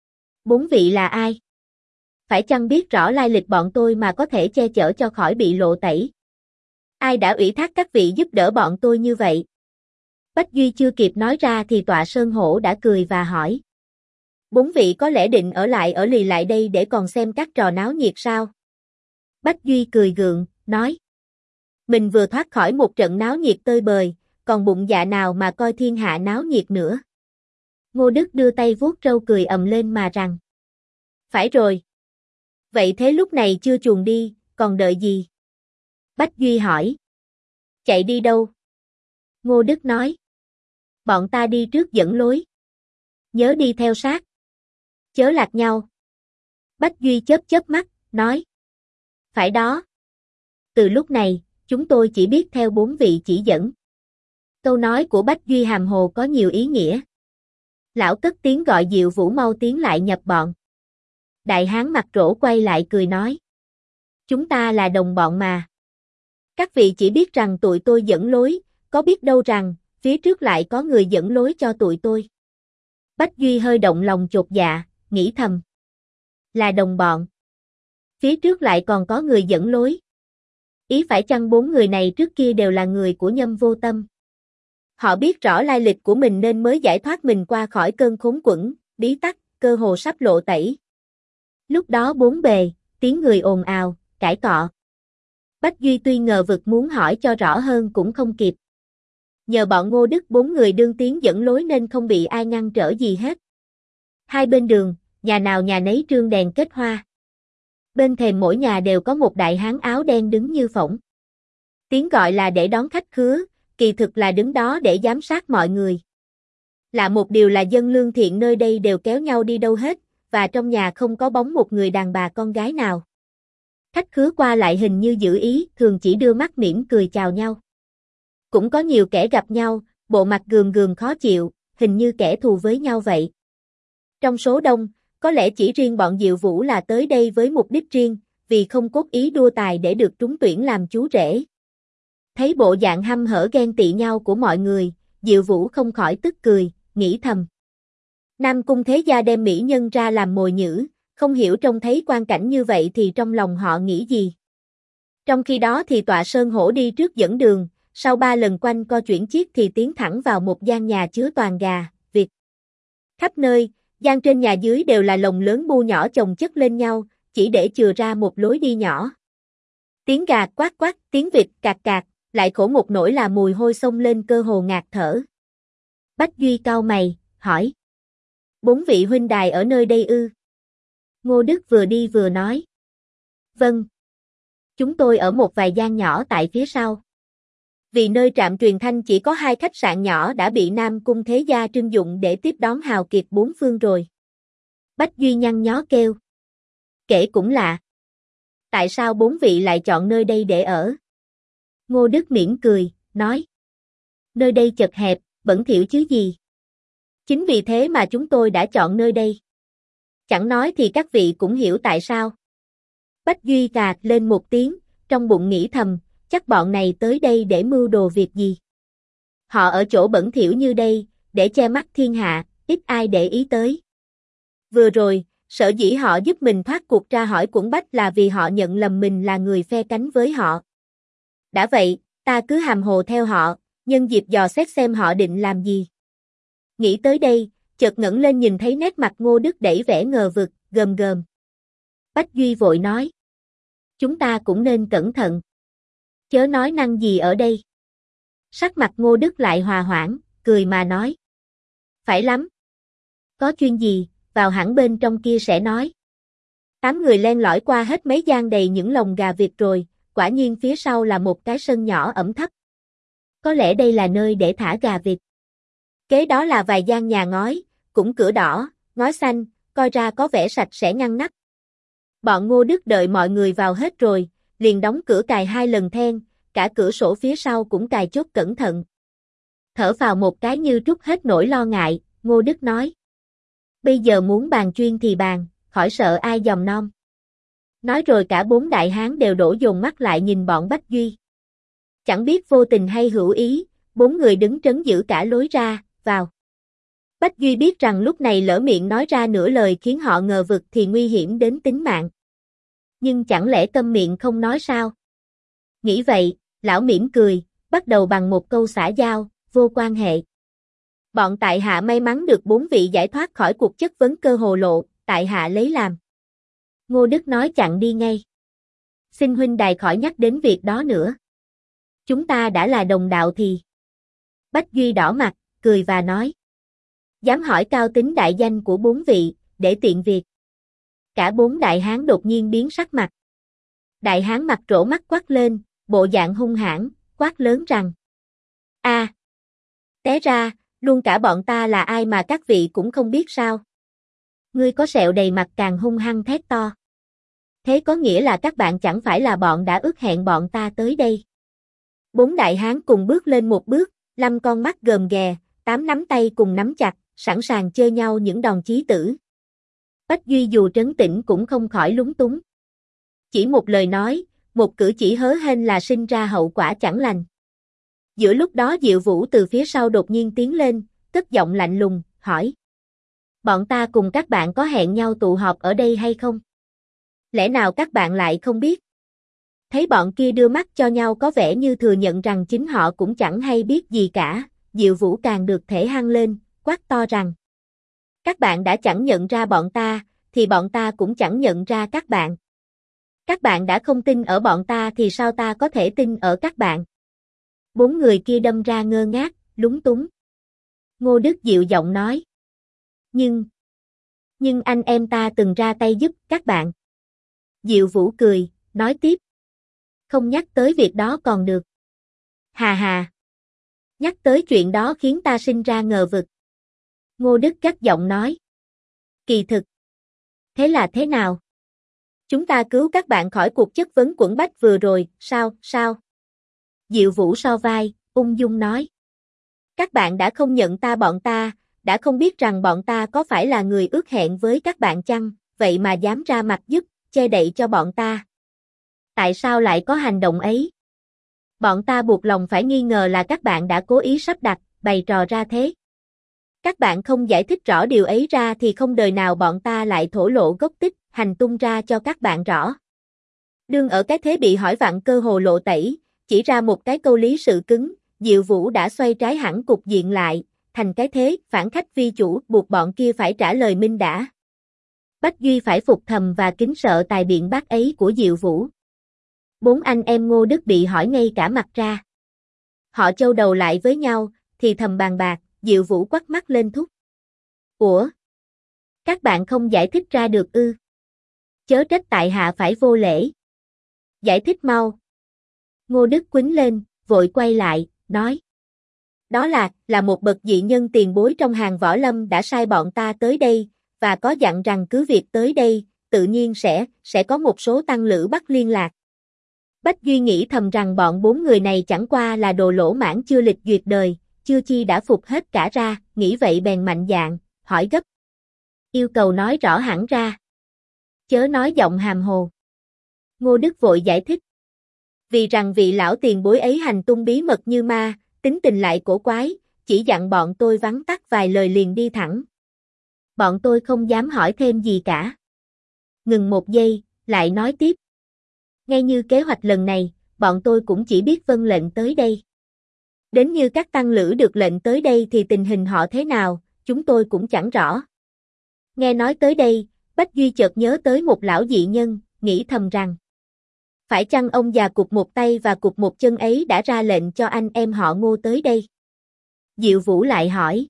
Bốn vị là ai? Phải chăng biết rõ lai lịch bọn tôi mà có thể che chở cho khỏi bị lộ tẩy? Ai đã ủy thác các vị giúp đỡ bọn tôi như vậy? Bách Duy chưa kịp nói ra thì Tọa Sơn Hổ đã cười và hỏi. Bốn vị có lẽ định ở lì lại đây để còn xem các trò náo nhiệt sao? Bách Duy cười gượng, nói. Mình vừa thoát khỏi một trận náo nhiệt tơi bời, còn bụng dạ nào mà coi thiên hạ náo nhiệt nữa. Ngô Đức đưa tay vuốt râu cười ầm lên mà rằng. Phải rồi. Vậy thế lúc này chưa chuồn đi, còn đợi gì? Bách Duy hỏi. Chạy đi đâu? Ngô Đức nói. Bọn ta đi trước dẫn lối. Nhớ đi theo sát. Chớ lạc nhau. Bách Duy chớp chớp mắt, nói. Phải đó. Từ lúc này, chúng tôi chỉ biết theo bốn vị chỉ dẫn. Câu nói của Bách Duy hàm hồ có nhiều ý nghĩa. Lão cất tiếng gọi Diệu Vũ mau tiến lại nhập bọn. Đại hán mặt trổ quay lại cười nói. Chúng ta là đồng bọn mà. Các vị chỉ biết rằng tụi tôi dẫn lối, có biết đâu rằng, phía trước lại có người dẫn lối cho tụi tôi. Bách Duy hơi động lòng chột dạ, nghĩ thầm. Là đồng bọn. Phía trước lại còn có người dẫn lối. Ý phải chăng bốn người này trước kia đều là người của Nhâm Vô Tâm? Họ biết rõ lai lịch của mình nên mới giải thoát mình qua khỏi cơn khốn quẫn, bí tắc, cơ hồ sắp lộ tẩy. Lúc đó bốn bề, tiếng người ồn ào, cãi cọ. Bách Duy tuy ngờ vực muốn hỏi cho rõ hơn cũng không kịp. Nhờ bọn Ngô Đức bốn người đương tiếng dẫn lối nên không bị ai ngăn trở gì hết. Hai bên đường, nhà nào nhà nấy trương đèn kết hoa. Bên thềm mỗi nhà đều có một đại hán áo đen đứng như phỗng. Tiếng gọi là để đón khách khứa, kỳ thực là đứng đó để giám sát mọi người. Lạ một điều là dân lương thiện nơi đây đều kéo nhau đi đâu hết, và trong nhà không có bóng một người đàn bà con gái nào. Khách khứa qua lại hình như giữ ý, thường chỉ đưa mắt mỉm cười chào nhau. Cũng có nhiều kẻ gặp nhau, bộ mặt gườm gườm khó chịu, hình như kẻ thù với nhau vậy. Trong số đông, có lẽ chỉ riêng bọn Diệu Vũ là tới đây với mục đích riêng, vì không cốt ý đua tài để được trúng tuyển làm chú rể. Thấy bộ dạng hăm hở ghen tị nhau của mọi người, Diệu Vũ không khỏi tức cười, nghĩ thầm. Nam Cung thế gia đem mỹ nhân ra làm mồi nhử, không hiểu trông thấy quang cảnh như vậy thì trong lòng họ nghĩ gì. Trong khi đó thì Tọa Sơn Hổ đi trước dẫn đường, sau 3 lần quanh co chuyển chiếc thì tiến thẳng vào một gian nhà chứa toàn gà, vịt. Khắp nơi, gian trên nhà dưới đều là lồng lớn bu nhỏ chồng chất lên nhau, chỉ để chừa ra một lối đi nhỏ. Tiếng gà quát quát, tiếng vịt cạc cạc, lại khổ một nỗi là mùi hôi xông lên cơ hồ ngạt thở. Bách Duy cau mày, hỏi. 4 vị huynh đài ở nơi đây ư? Ngô Đức vừa đi vừa nói. Vâng. Chúng tôi ở một vài gian nhỏ tại phía sau. Vì nơi trạm truyền thanh chỉ có 2 khách sạn nhỏ đã bị Nam Cung thế gia trưng dụng để tiếp đón hào kiệt 4 phương rồi. Bách Duy nhăn nhó kêu. Kể cũng lạ. Tại sao 4 vị lại chọn nơi đây để ở? Ngô Đức mỉm cười, nói. Nơi đây chật hẹp, bẩn thỉu chứ gì. Chính vì thế mà chúng tôi đã chọn nơi đây. Chẳng nói thì các vị cũng hiểu tại sao. Bách Duy gạt lên một tiếng, trong bụng nghĩ thầm, chắc bọn này tới đây để mưu đồ việc gì. Họ ở chỗ bẩn thỉu như đây, để che mắt thiên hạ, ít ai để ý tới. Vừa rồi, sở dĩ họ giúp mình thoát cuộc tra hỏi Quẩn Bách là vì họ nhận lầm mình là người phe cánh với họ. Đã vậy, ta cứ hàm hồ theo họ, nhân dịp dò xét xem họ định làm gì. Nghĩ tới đây, chợt ngẩng lên nhìn thấy nét mặt Ngô Đức đẩy vẻ ngờ vực, gờm gờm. Bách Duy vội nói. Chúng ta cũng nên cẩn thận. Chớ nói năng gì ở đây. Sắc mặt Ngô Đức lại hòa hoãn, cười mà nói. Phải lắm. Có chuyện gì, vào hẳn bên trong kia sẽ nói. 8 người len lỏi qua hết mấy gian đầy những lồng gà vịt rồi, quả nhiên phía sau là một cái sân nhỏ ẩm thấp. Có lẽ đây là nơi để thả gà vịt. Kế đó là vài gian nhà ngói, cũng cửa đỏ, ngói xanh, coi ra có vẻ sạch sẽ ngăn nắp. Bọn Ngô Đức đợi mọi người vào hết rồi, liền đóng cửa cài 2 lần then, cả cửa sổ phía sau cũng cài chốt cẩn thận. Thở vào một cái như trút hết nỗi lo ngại, Ngô Đức nói. Bây giờ muốn bàn chuyên thì bàn, khỏi sợ ai dòm nom. Nói rồi cả 4 đại hán đều đổ dồn mắt lại nhìn bọn Bách Duy. Chẳng biết vô tình hay hữu ý, 4 người đứng trấn giữ cả lối ra, vào. Bách Duy biết rằng lúc này lỡ miệng nói ra nửa lời khiến họ ngờ vực thì nguy hiểm đến tính mạng. Nhưng chẳng lẽ câm miệng không nói sao? Nghĩ vậy, lão mỉm cười, bắt đầu bằng một câu xã giao, vô quan hệ. Bọn tại hạ may mắn được 4 vị giải thoát khỏi cuộc chất vấn cơ hồ lộ, tại hạ lấy làm. Ngô Đức nói chặn đi ngay. Xin huynh đài khỏi nhắc đến việc đó nữa. Chúng ta đã là đồng đạo thì. Bách Duy đỏ mặt, cười và nói. Dám hỏi cao tính đại danh của 4 vị, để tiện việc. Cả 4 đại hán đột nhiên biến sắc mặt. Đại hán mặt trổ mắt quát lên, bộ dạng hung hãn, quát lớn rằng. Té ra, luôn cả bọn ta là ai mà các vị cũng không biết sao. Ngươi có sẹo đầy mặt càng hung hăng thét to. Thế có nghĩa là các bạn chẳng phải là bọn đã ước hẹn bọn ta tới đây. 4 đại hán cùng bước lên một bước, 5 con mắt gờm ghè, 8 nắm tay cùng nắm chặt, sẵn sàng chơi nhau những đòn chí tử. Bách Duy dù trấn tĩnh cũng không khỏi lúng túng. Chỉ một lời nói, một cử chỉ hớ hênh là sinh ra hậu quả chẳng lành. Giữa lúc đó Diệu Vũ từ phía sau đột nhiên tiến lên, cất giọng lạnh lùng, hỏi. Bọn ta cùng các bạn có hẹn nhau tụ họp ở đây hay không? Lẽ nào các bạn lại không biết? Thấy bọn kia đưa mắt cho nhau có vẻ như thừa nhận rằng chính họ cũng chẳng hay biết gì cả, Diệu Vũ càng được thể hăng lên, quát to rằng. Các bạn đã chẳng nhận ra bọn ta, thì bọn ta cũng chẳng nhận ra các bạn. Các bạn đã không tin ở bọn ta thì sao ta có thể tin ở các bạn? 4 người kia đâm ra ngơ ngác, lúng túng. Ngô Đức dịu giọng nói. Nhưng anh em ta từng ra tay giúp các bạn. Diệu Vũ cười, nói tiếp. Không nhắc tới việc đó còn được. Hà hà. Nhắc tới chuyện đó khiến ta sinh ra ngờ vực. Ngô Đức gắt giọng nói. Kỳ thực. Thế là thế nào? Chúng ta cứu các bạn khỏi cuộc chất vấn Quẩn Bách vừa rồi, sao? Diệu Vũ so vai, ung dung nói. Các bạn đã không nhận bọn ta, đã không biết rằng bọn ta có phải là người ước hẹn với các bạn chăng, vậy mà dám ra mặt giúp, che đậy cho bọn ta, Tại sao lại có hành động ấy? Bọn ta buộc lòng phải nghi ngờ là các bạn đã cố ý sắp đặt, bày trò ra thế. Các bạn không giải thích rõ điều ấy ra thì không đời nào bọn ta lại thổ lộ gốc tích, hành tung ra cho các bạn rõ. Đương ở cái thế bị hỏi vặn cơ hồ lộ tẩy, chỉ ra một cái câu lý sự cứng, Diệu Vũ đã xoay trái hẳn cục diện lại, thành cái thế phản khách vi chủ, buộc bọn kia phải trả lời minh đã. Bách Duy phải phục thầm và kính sợ tài biện bác ấy của Diệu Vũ. Bốn anh em Ngô Đức bị hỏi ngay cả mặt ra. Họ châu đầu lại với nhau, thì thầm bàn bạc, Diệu Vũ quắt mắt lên thúc. Ủa? Các bạn không giải thích ra được ư? Chớ trách tại hạ phải vô lễ. Giải thích mau. Ngô Đức quýnh lên, vội quay lại, nói. Đó là một bậc dị nhân tiền bối trong hàng võ lâm đã sai bọn ta tới đây, và có dặn rằng cứ việc tới đây, tự nhiên sẽ có một số tăng lữ bắt liên lạc. Bách Duy nghĩ thầm rằng bọn bốn người này chẳng qua là đồ lỗ mãng chưa lịch duyệt đời, chưa chi đã phục hết cả ra, nghĩ vậy bèn mạnh dạn, hỏi gấp. Yêu cầu nói rõ hẳn ra. Chớ nói giọng hàm hồ. Ngô Đức vội giải thích. Vì rằng vị lão tiền bối ấy hành tung bí mật như ma, tính tình lại cổ quái, chỉ dặn bọn tôi vắn tắt vài lời liền đi thẳng. Bọn tôi không dám hỏi thêm gì cả. Ngừng một giây, lại nói tiếp. Ngay như kế hoạch lần này, bọn tôi cũng chỉ biết vâng lệnh tới đây. Đến như các tăng lữ được lệnh tới đây thì tình hình họ thế nào, chúng tôi cũng chẳng rõ. Nghe nói tới đây, Bách Duy chợt nhớ tới một lão dị nhân, nghĩ thầm rằng. Phải chăng ông già cụt một tay và cụt một chân ấy đã ra lệnh cho anh em họ Ngô tới đây? Diệu Vũ lại hỏi.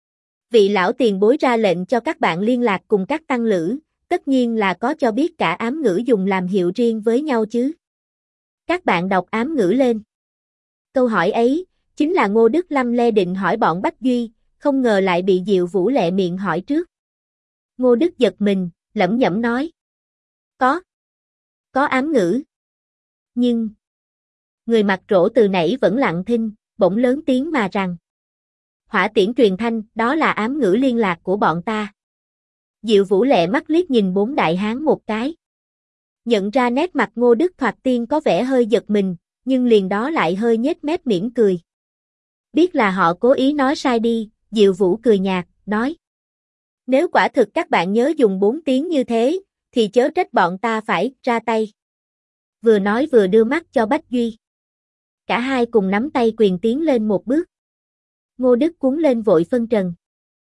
Vị lão tiền bối ra lệnh cho các bạn liên lạc cùng các tăng lữ, tất nhiên là có cho biết cả ám ngữ dùng làm hiệu riêng với nhau chứ. Các bạn đọc ám ngữ lên. Câu hỏi ấy, chính là Ngô Đức Lâm le định hỏi bọn Bách Duy, không ngờ lại bị Diệu Vũ lẹ miệng hỏi trước. Ngô Đức giật mình, lẩm nhẩm nói. Có ám ngữ. Nhưng, người mặc rỗ từ nãy vẫn lặng thinh, bỗng lớn tiếng mà rằng. Hỏa tiễn truyền thanh, đó là ám ngữ liên lạc của bọn ta. Diệu Vũ lẹ mắt liếc nhìn bốn đại hán một cái. Nhận ra nét mặt Ngô Đức thoạt tiên có vẻ hơi giật mình, nhưng liền đó lại hơi nhếch mép mỉm cười. Biết là họ cố ý nói sai đi, Diệu Vũ cười nhạt, nói. Nếu quả thực các bạn nhớ dùng 4 tiếng như thế, thì chớ trách bọn ta phải ra tay. Vừa nói vừa đưa mắt cho Bách Duy. Cả hai cùng nắm tay quyền tiến lên một bước. Ngô Đức cuống lên vội phân trần.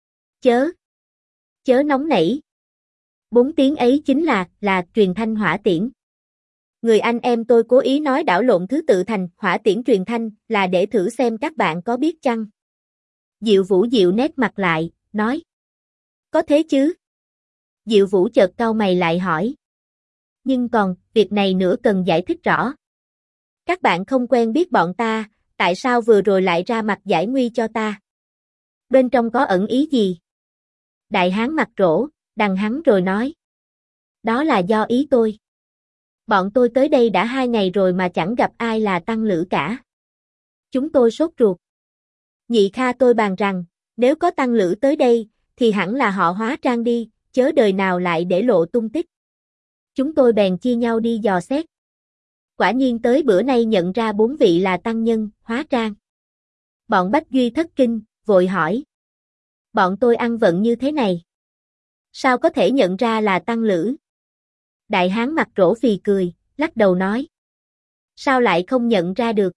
Chớ nóng nảy. 4 tiếng ấy chính là truyền thanh hỏa tiễn. Người anh em tôi cố ý nói đảo lộn thứ tự thành hỏa tiễn truyền thanh là để thử xem các bạn có biết chăng. Diệu Vũ dịu nét mặt lại, nói. Có thế chứ? Diệu Vũ chợt cau mày lại hỏi. Nhưng còn, việc này nữa cần giải thích rõ. Các bạn không quen biết bọn ta, tại sao vừa rồi lại ra mặt giải nguy cho ta? Bên trong có ẩn ý gì? Đại hán mặt rỗ, đằng hắn rồi nói. Đó là do ý tôi. Bọn tôi tới đây đã 2 ngày rồi mà chẳng gặp ai là tăng lữ cả. Chúng tôi sốt ruột. Nhị Kha tôi bàn rằng, nếu có tăng lữ tới đây, thì hẳn là họ hóa trang đi, chớ đời nào lại để lộ tung tích. Chúng tôi bèn chia nhau đi dò xét. Quả nhiên tới bữa nay nhận ra 4 vị là tăng nhân, hóa trang. Bọn Bách Duy thất kinh, vội hỏi. Bọn tôi ăn vận như thế này. Sao có thể nhận ra là tăng lữ? Đại hán mặt rỗ phì cười, lắc đầu nói. Sao lại không nhận ra được?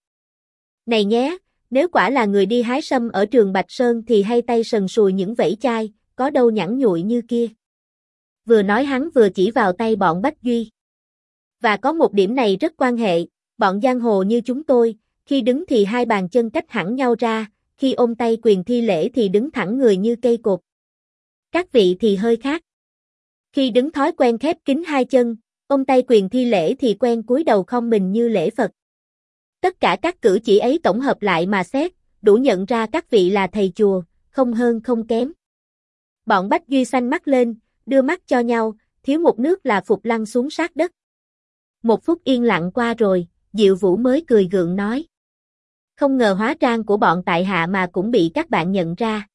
Này nhé, nếu quả là người đi hái sâm ở Trường Bạch Sơn thì hay tay sần sùi những vẫy chai, có đâu nhẵn nhụi như kia. Vừa nói hắn vừa chỉ vào tay bọn Bách Duy. Và có một điểm này rất quan hệ, bọn giang hồ như chúng tôi, khi đứng thì 2 bàn chân cách hẳn nhau ra, khi ôm tay quyền thi lễ thì đứng thẳng người như cây cột. Các vị thì hơi khác. Khi đứng thói quen khép kín 2 chân, ôm tay quyền thi lễ thì quen cúi đầu khom mình như lễ Phật. Tất cả các cử chỉ ấy tổng hợp lại mà xét, đủ nhận ra các vị là thầy chùa, không hơn không kém. Bọn Bách Duy xanh mắt lên, đưa mắt cho nhau, thiếu một nước là phục lăn xuống sát đất. Một phút yên lặng qua rồi, Diệu Vũ mới cười gượng nói. Không ngờ hóa trang của bọn tại hạ mà cũng bị các bạn nhận ra.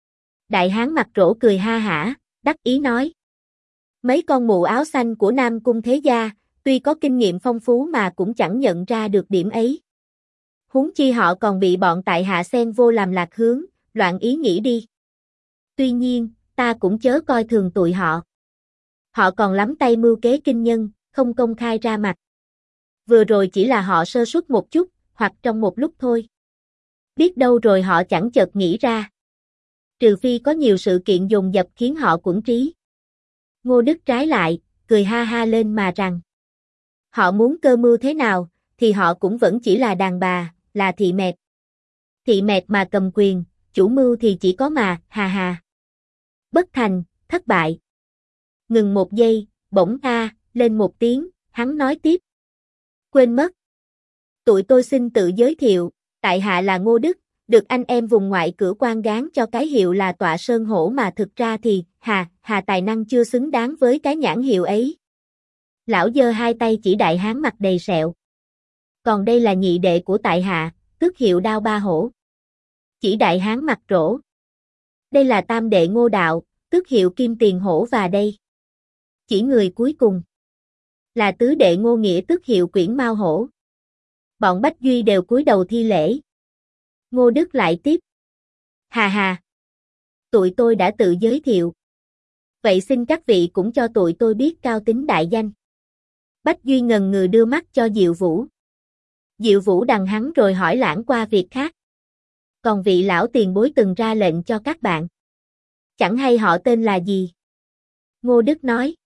Đại hán mặt rỗ cười ha hả, đắc ý nói. Mấy con mụ áo xanh của Nam Cung Thế Gia, tuy có kinh nghiệm phong phú mà cũng chẳng nhận ra được điểm ấy. Huống chi họ còn bị bọn tại hạ xen vô làm lạc hướng, loạn ý nghĩ đi. Tuy nhiên, ta cũng chớ coi thường tụi họ. Họ còn lắm tay mưu kế kinh nhân, không công khai ra mặt. Vừa rồi chỉ là họ sơ suất một chút, hoặc trong một lúc thôi. Biết đâu rồi họ chẳng chợt nghĩ ra. Trừ phi có nhiều sự kiện dồn dập khiến họ quẫn trí. Ngô Đức trái lại, cười ha ha lên mà rằng. Họ muốn cơ mưu thế nào, thì họ cũng vẫn chỉ là đàn bà, là thị mẹt. Thị mẹt mà cầm quyền, chủ mưu thì chỉ có mà, hà hà. Bất thành, thất bại. Ngừng một giây, bỗng lên một tiếng, hắn nói tiếp. Quên mất. Tụi tôi xin tự giới thiệu, tại hạ là Ngô Đức, được anh em vùng ngoại cử quan gán cho cái hiệu là Tọa Sơn Hổ mà thực ra thì, hà tài năng chưa xứng đáng với cái nhãn hiệu ấy. Lão giơ hai tay chỉ đại hán mặt đầy sẹo. Còn đây là nhị đệ của tại hạ, tước hiệu Đao Ba Hổ. Chỉ đại hán mặt rỗ. Đây là tam đệ Ngô Đạo, tước hiệu Kim Tiền Hổ và đây. Chỉ người cuối cùng. Là tứ đệ Ngô Nghĩa tước hiệu Quyển Mao Hổ. Bọn Bách Duy đều cúi đầu thi lễ. Ngô Đức lại tiếp. Hà hà. Tụi tôi đã tự giới thiệu. Vậy xin các vị cũng cho tụi tôi biết cao tính đại danh. Bách Duy ngần ngừ đưa mắt cho Diệu Vũ. Diệu Vũ đằng hắn rồi hỏi lãng qua việc khác. Còn vị lão tiền bối từng ra lệnh cho các bạn. Chẳng hay họ tên là gì? Ngô Đức nói.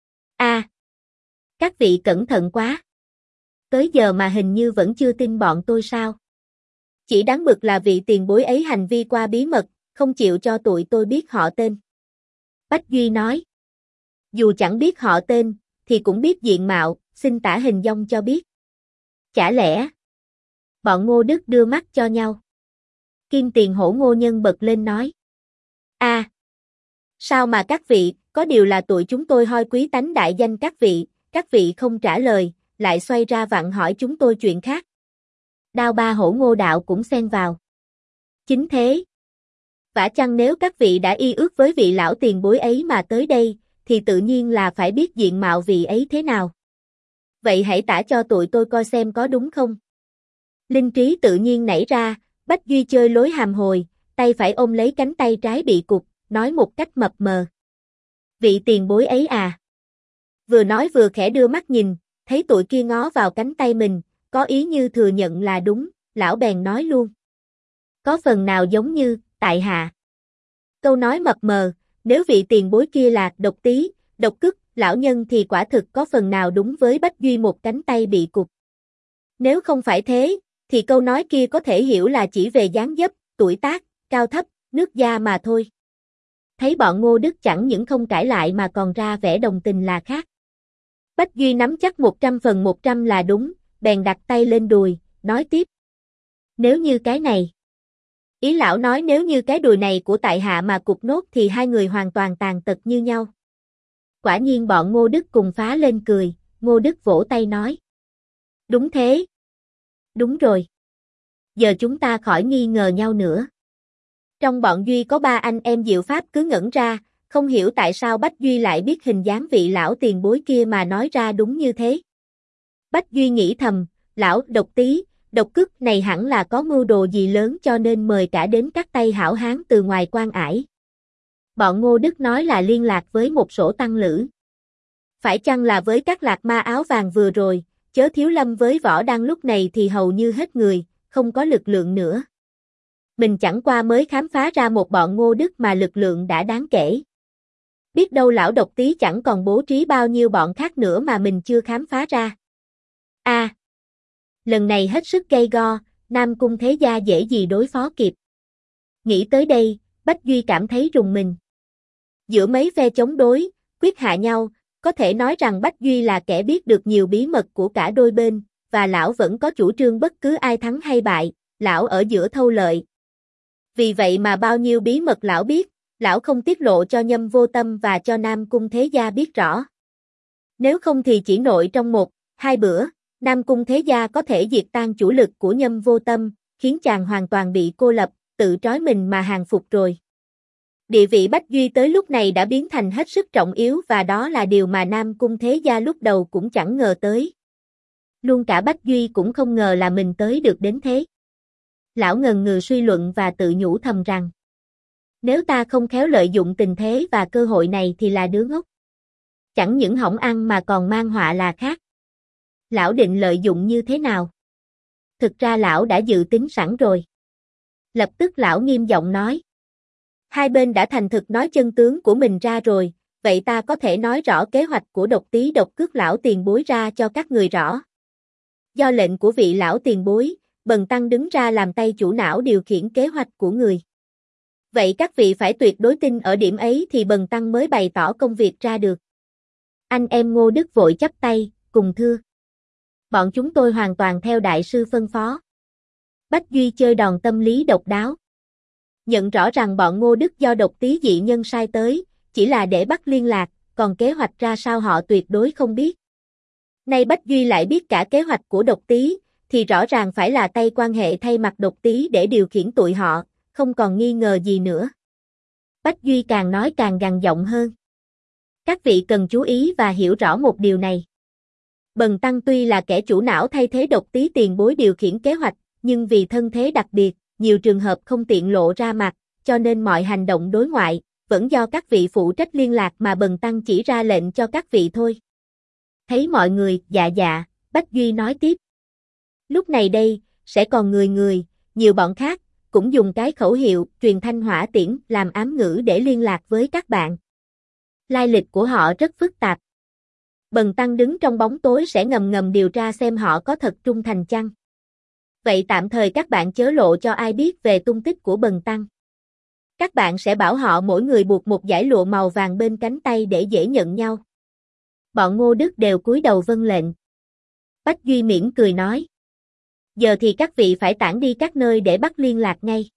Các vị cẩn thận quá. Tới giờ mà hình như vẫn chưa tin bọn tôi sao? Chỉ đáng bực là vị tiền bối ấy hành vi qua bí mật, không chịu cho tụi tôi biết họ tên. Bách Duy nói. Dù chẳng biết họ tên, thì cũng biết diện mạo, xin tả hình dong cho biết. Chả lẽ? Bọn Ngô Đức đưa mắt cho nhau. Kim Tiền Hổ Ngô Nhân bật lên nói. Sao mà các vị, có điều là tụi chúng tôi hoi quý tánh đại danh các vị không trả lời, lại xoay ra vặn hỏi chúng tôi chuyện khác. Đao Ba Hổ Ngô Đạo cũng xen vào. Chính thế. Vả chăng nếu các vị đã y ước với vị lão tiền bối ấy mà tới đây, thì tự nhiên là phải biết diện mạo vị ấy thế nào. Vậy hãy tả cho tụi tôi coi xem có đúng không? Linh trí tự nhiên nảy ra, Bách Duy chơi lối hàm hồi, tay phải ôm lấy cánh tay trái bị cụt, nói một cách mập mờ. Vị tiền bối ấy à? Vừa nói vừa khẽ đưa mắt nhìn, thấy tụi kia ngó vào cánh tay mình, có ý như thừa nhận là đúng, lão bèn nói luôn. Có phần nào giống như, tại hạ. Câu nói mập mờ, nếu vị tiền bối kia là Độc Tý, Độc Cức, lão nhân thì quả thực có phần nào đúng với Bách Duy một cánh tay bị cụt. Nếu không phải thế, thì câu nói kia có thể hiểu là chỉ về dáng dấp, tuổi tác, cao thấp, nước da mà thôi. Thấy bọn Ngô Đức chẳng những không cãi lại mà còn ra vẻ đồng tình là khác. Bách Duy nắm chắc 100% là đúng, bèn đặt tay lên đùi, nói tiếp. Nếu như cái này. Ý lão nói nếu như cái đùi này của tại hạ mà cụt nốt thì hai người hoàn toàn tàn tật như nhau. Quả nhiên bọn Ngô Đức cùng phá lên cười, Ngô Đức vỗ tay nói. Đúng thế. Đúng rồi. Giờ chúng ta khỏi nghi ngờ nhau nữa. Trong bọn Duy có ba anh em Diệu Pháp cứ ngẩn ra, không hiểu tại sao Bách Duy lại biết hình dáng vị lão tiền bối kia mà nói ra đúng như thế. Bách Duy nghĩ thầm, lão Độc Tý, Độc Cức này hẳn là có mưu đồ gì lớn cho nên mời cả đến các tay hảo hán từ ngoài quan ải. Bọn Ngô Đức nói là liên lạc với một sổ tăng lữ. Phải chăng là với các lạc ma áo vàng vừa rồi, chớ Thiếu Lâm với Võ Đăng lúc này thì hầu như hết người, không có lực lượng nữa. Mình chẳng qua mới khám phá ra một bọn Ngô Đức mà lực lượng đã đáng kể. Biết đâu lão Độc Tý chẳng còn bố trí bao nhiêu bọn khác nữa mà mình chưa khám phá ra. Lần này hết sức gay go, Nam Cung Thế Gia dễ gì đối phó kịp. Nghĩ tới đây, Bách Duy cảm thấy rùng mình. Giữa mấy phe chống đối, quyết hạ nhau, có thể nói rằng Bách Duy là kẻ biết được nhiều bí mật của cả đôi bên, và lão vẫn có chủ trương bất cứ ai thắng hay bại, lão ở giữa thâu lợi. Vì vậy mà bao nhiêu bí mật lão biết, lão không tiết lộ cho Nhâm Vô Tâm và cho Nam Cung Thế Gia biết rõ. Nếu không thì chỉ nội trong 1-2 bữa, Nam Cung Thế Gia có thể diệt tan chủ lực của Nhâm Vô Tâm, khiến chàng hoàn toàn bị cô lập, tự trói mình mà hàng phục rồi. Địa vị Bách Duy tới lúc này đã biến thành hết sức trọng yếu và đó là điều mà Nam Cung Thế Gia lúc đầu cũng chẳng ngờ tới. Luôn cả Bách Duy cũng không ngờ là mình tới được đến thế. Lão ngần ngừ suy luận và tự nhủ thầm rằng, nếu ta không khéo lợi dụng tình thế và cơ hội này thì là đứa ngốc. Chẳng những hỏng ăn mà còn mang họa là khác. Lão định lợi dụng như thế nào? Thực ra lão đã dự tính sẵn rồi. Lập tức lão nghiêm giọng nói. Hai bên đã thành thực nói chân tướng của mình ra rồi, vậy ta có thể nói rõ kế hoạch của Độc Tý Độc Cước lão tiền bối ra cho các người rõ. Do lệnh của vị lão tiền bối, Bần Tăng đứng ra làm tay chủ não điều khiển kế hoạch của người. Vậy các vị phải tuyệt đối tin ở điểm ấy thì Bần Tăng mới bày tỏ công việc ra được. Anh em Ngô Đức vội chắp tay, cùng thưa. Bọn chúng tôi hoàn toàn theo đại sư phân phó. Bách Duy chơi đòn tâm lý độc đáo. Nhận rõ rằng bọn Ngô Đức do Độc Tý dị nhân sai tới, chỉ là để bắt liên lạc, còn kế hoạch ra sao họ tuyệt đối không biết. Nay Bách Duy lại biết cả kế hoạch của Độc Tý, thì rõ ràng phải là tay quan hệ thay mặt Độc Tý để điều khiển tụi họ, không còn nghi ngờ gì nữa. Bách Duy càng nói càng gằn giọng hơn. Các vị cần chú ý và hiểu rõ một điều này. Bần Tăng tuy là kẻ chủ não thay thế Độc Tý tiền bối điều khiển kế hoạch, nhưng vì thân thế đặc biệt, nhiều trường hợp không tiện lộ ra mặt, cho nên mọi hành động đối ngoại, vẫn do các vị phụ trách liên lạc mà Bần Tăng chỉ ra lệnh cho các vị thôi. Thấy mọi người, dạ, Bách Duy nói tiếp. Lúc này đây, sẽ còn người, nhiều bọn khác, cũng dùng cái khẩu hiệu, truyền thanh hỏa tiễn, làm ám ngữ để liên lạc với các bạn. Lai lịch của họ rất phức tạp. Bần Tăng đứng trong bóng tối sẽ ngầm điều tra xem họ có thật trung thành chăng. Vậy tạm thời các bạn chớ lộ cho ai biết về tung tích của Bần Tăng. Các bạn sẽ bảo họ mỗi người buộc một dải lụa màu vàng bên cánh tay để dễ nhận nhau. Bọn Ngô Đức đều cúi đầu vâng lệnh. Bách Duy mỉm cười nói. Giờ thì các vị phải tản đi các nơi để bắt liên lạc ngay.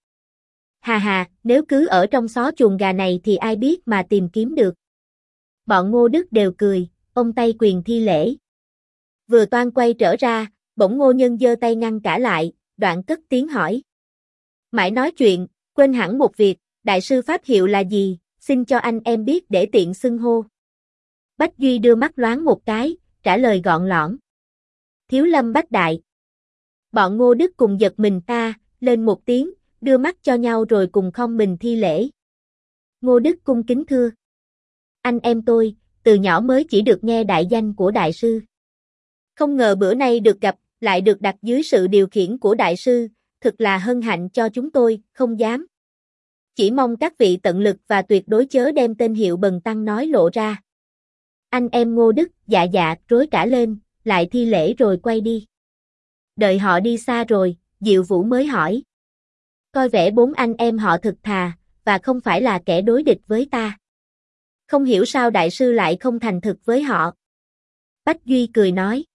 Hà, nếu cứ ở trong xó chuồng gà này thì ai biết mà tìm kiếm được. Bọn Ngô Đức đều cười, ông tay quyền thi lễ. Vừa toan quay trở ra, bỗng Ngô Nhân giơ tay ngăn cả lại, đoạn cất tiếng hỏi. Mãi nói chuyện, quên hẳn một việc, đại sư pháp hiệu là gì, xin cho anh em biết để tiện xưng hô. Bách Duy đưa mắt loáng một cái, trả lời gọn lõn. Thiếu Lâm Bách Đại. Bọn Ngô Đức cùng giật mình ta, lên một tiếng, đưa mắt cho nhau rồi cùng không mình thi lễ. Ngô Đức cung kính thưa. Anh em tôi, từ nhỏ mới chỉ được nghe đại danh của đại sư. Không ngờ bữa nay được gặp, lại được đặt dưới sự điều khiển của đại sư, thực là hân hạnh cho chúng tôi, không dám. Chỉ mong các vị tận lực và tuyệt đối chớ đem tên hiệu Bần Tăng nói lộ ra. Anh em Ngô Đức, dạ, rối cả lên, lại thi lễ rồi quay đi. Đợi họ đi xa rồi, Diệu Vũ mới hỏi. Coi vẻ bốn anh em họ thực thà, và không phải là kẻ đối địch với ta. Không hiểu sao đại sư lại không thành thực với họ. Bách Duy cười nói.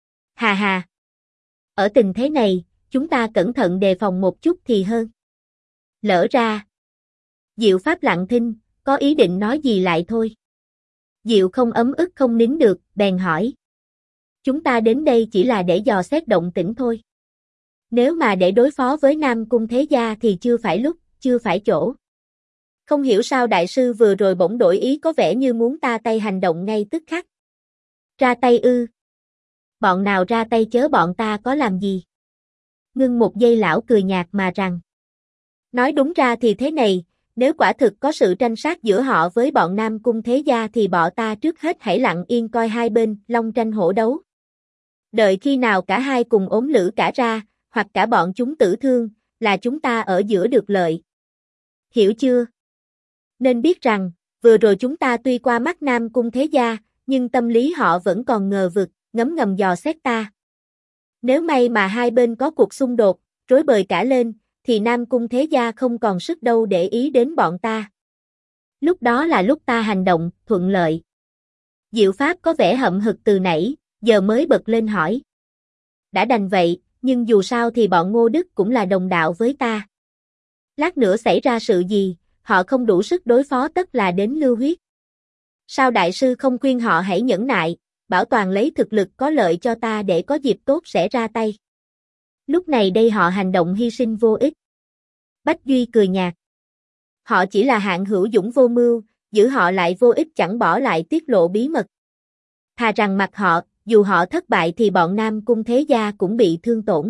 Hà. Ở tình thế này, chúng ta cẩn thận đề phòng một chút thì hơn. Lỡ ra. Diệu Pháp lặng thinh, có ý định nói gì lại thôi. Diệu không ấm ức không nín được, bèn hỏi. Chúng ta đến đây chỉ là để dò xét động tĩnh thôi. Nếu mà để đối phó với Nam Cung Thế Gia thì chưa phải lúc, chưa phải chỗ. Không hiểu sao đại sư vừa rồi bỗng đổi ý có vẻ như muốn ta tay hành động ngay tức khắc. Ra tay ư? Bọn nào ra tay chớ bọn ta có làm gì? Ngưng một giây lão cười nhạt mà rằng. Nói đúng ra thì thế này, nếu quả thực có sự tranh sát giữa họ với bọn Nam Cung Thế Gia thì bọn ta trước hết hãy lặng yên coi hai bên, long tranh hổ đấu. Đợi khi nào cả hai cùng ốm lử cả ra, hoặc cả bọn chúng tử thương, là chúng ta ở giữa được lợi. Hiểu chưa? Nên biết rằng, vừa rồi chúng ta tuy qua mắt Nam Cung Thế Gia, nhưng tâm lý họ vẫn còn ngờ vực, ngấm ngầm dò xét ta. Nếu may mà hai bên có cuộc xung đột, rối bời cả lên, thì Nam Cung Thế Gia không còn sức đâu để ý đến bọn ta. Lúc đó là lúc ta hành động, thuận lợi. Diệu Pháp có vẻ hậm hực từ nãy, giờ mới bật lên hỏi. Đã đành vậy, nhưng dù sao thì bọn Ngô Đức cũng là đồng đạo với ta. Lát nữa xảy ra sự gì, họ không đủ sức đối phó tất là đến lưu huyết. Sao đại sư không khuyên họ hãy nhẫn nại, bảo toàn lấy thực lực có lợi cho ta để có dịp tốt sẽ ra tay. Lúc này đây họ hành động hy sinh vô ích. Bách Duy cười nhạt. Họ chỉ là hạng hữu dũng vô mưu, giữ họ lại vô ích chẳng bỏ lại tiết lộ bí mật. Thà rằng mặc họ, dù họ thất bại thì bọn Nam Cung thế gia cũng bị thương tổn.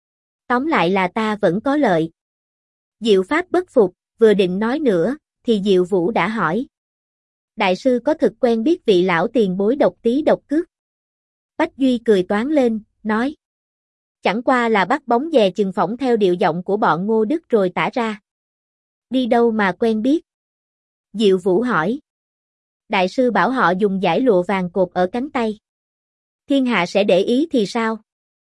Tóm lại là ta vẫn có lợi. Diệu Pháp bất phục, vừa định nói nữa, thì Diệu Vũ đã hỏi. Đại sư có thực quen biết vị lão tiền bối độc tí độc cước? Bách Duy cười toáng lên, nói. Chẳng qua là bắt bóng dè chừng phỏng theo điệu giọng của bọn Ngô Đức rồi tả ra. Đi đâu mà quen biết? Diệu Vũ hỏi. Đại sư bảo họ dùng dải lụa vàng cột ở cánh tay. Thiên hạ sẽ để ý thì sao?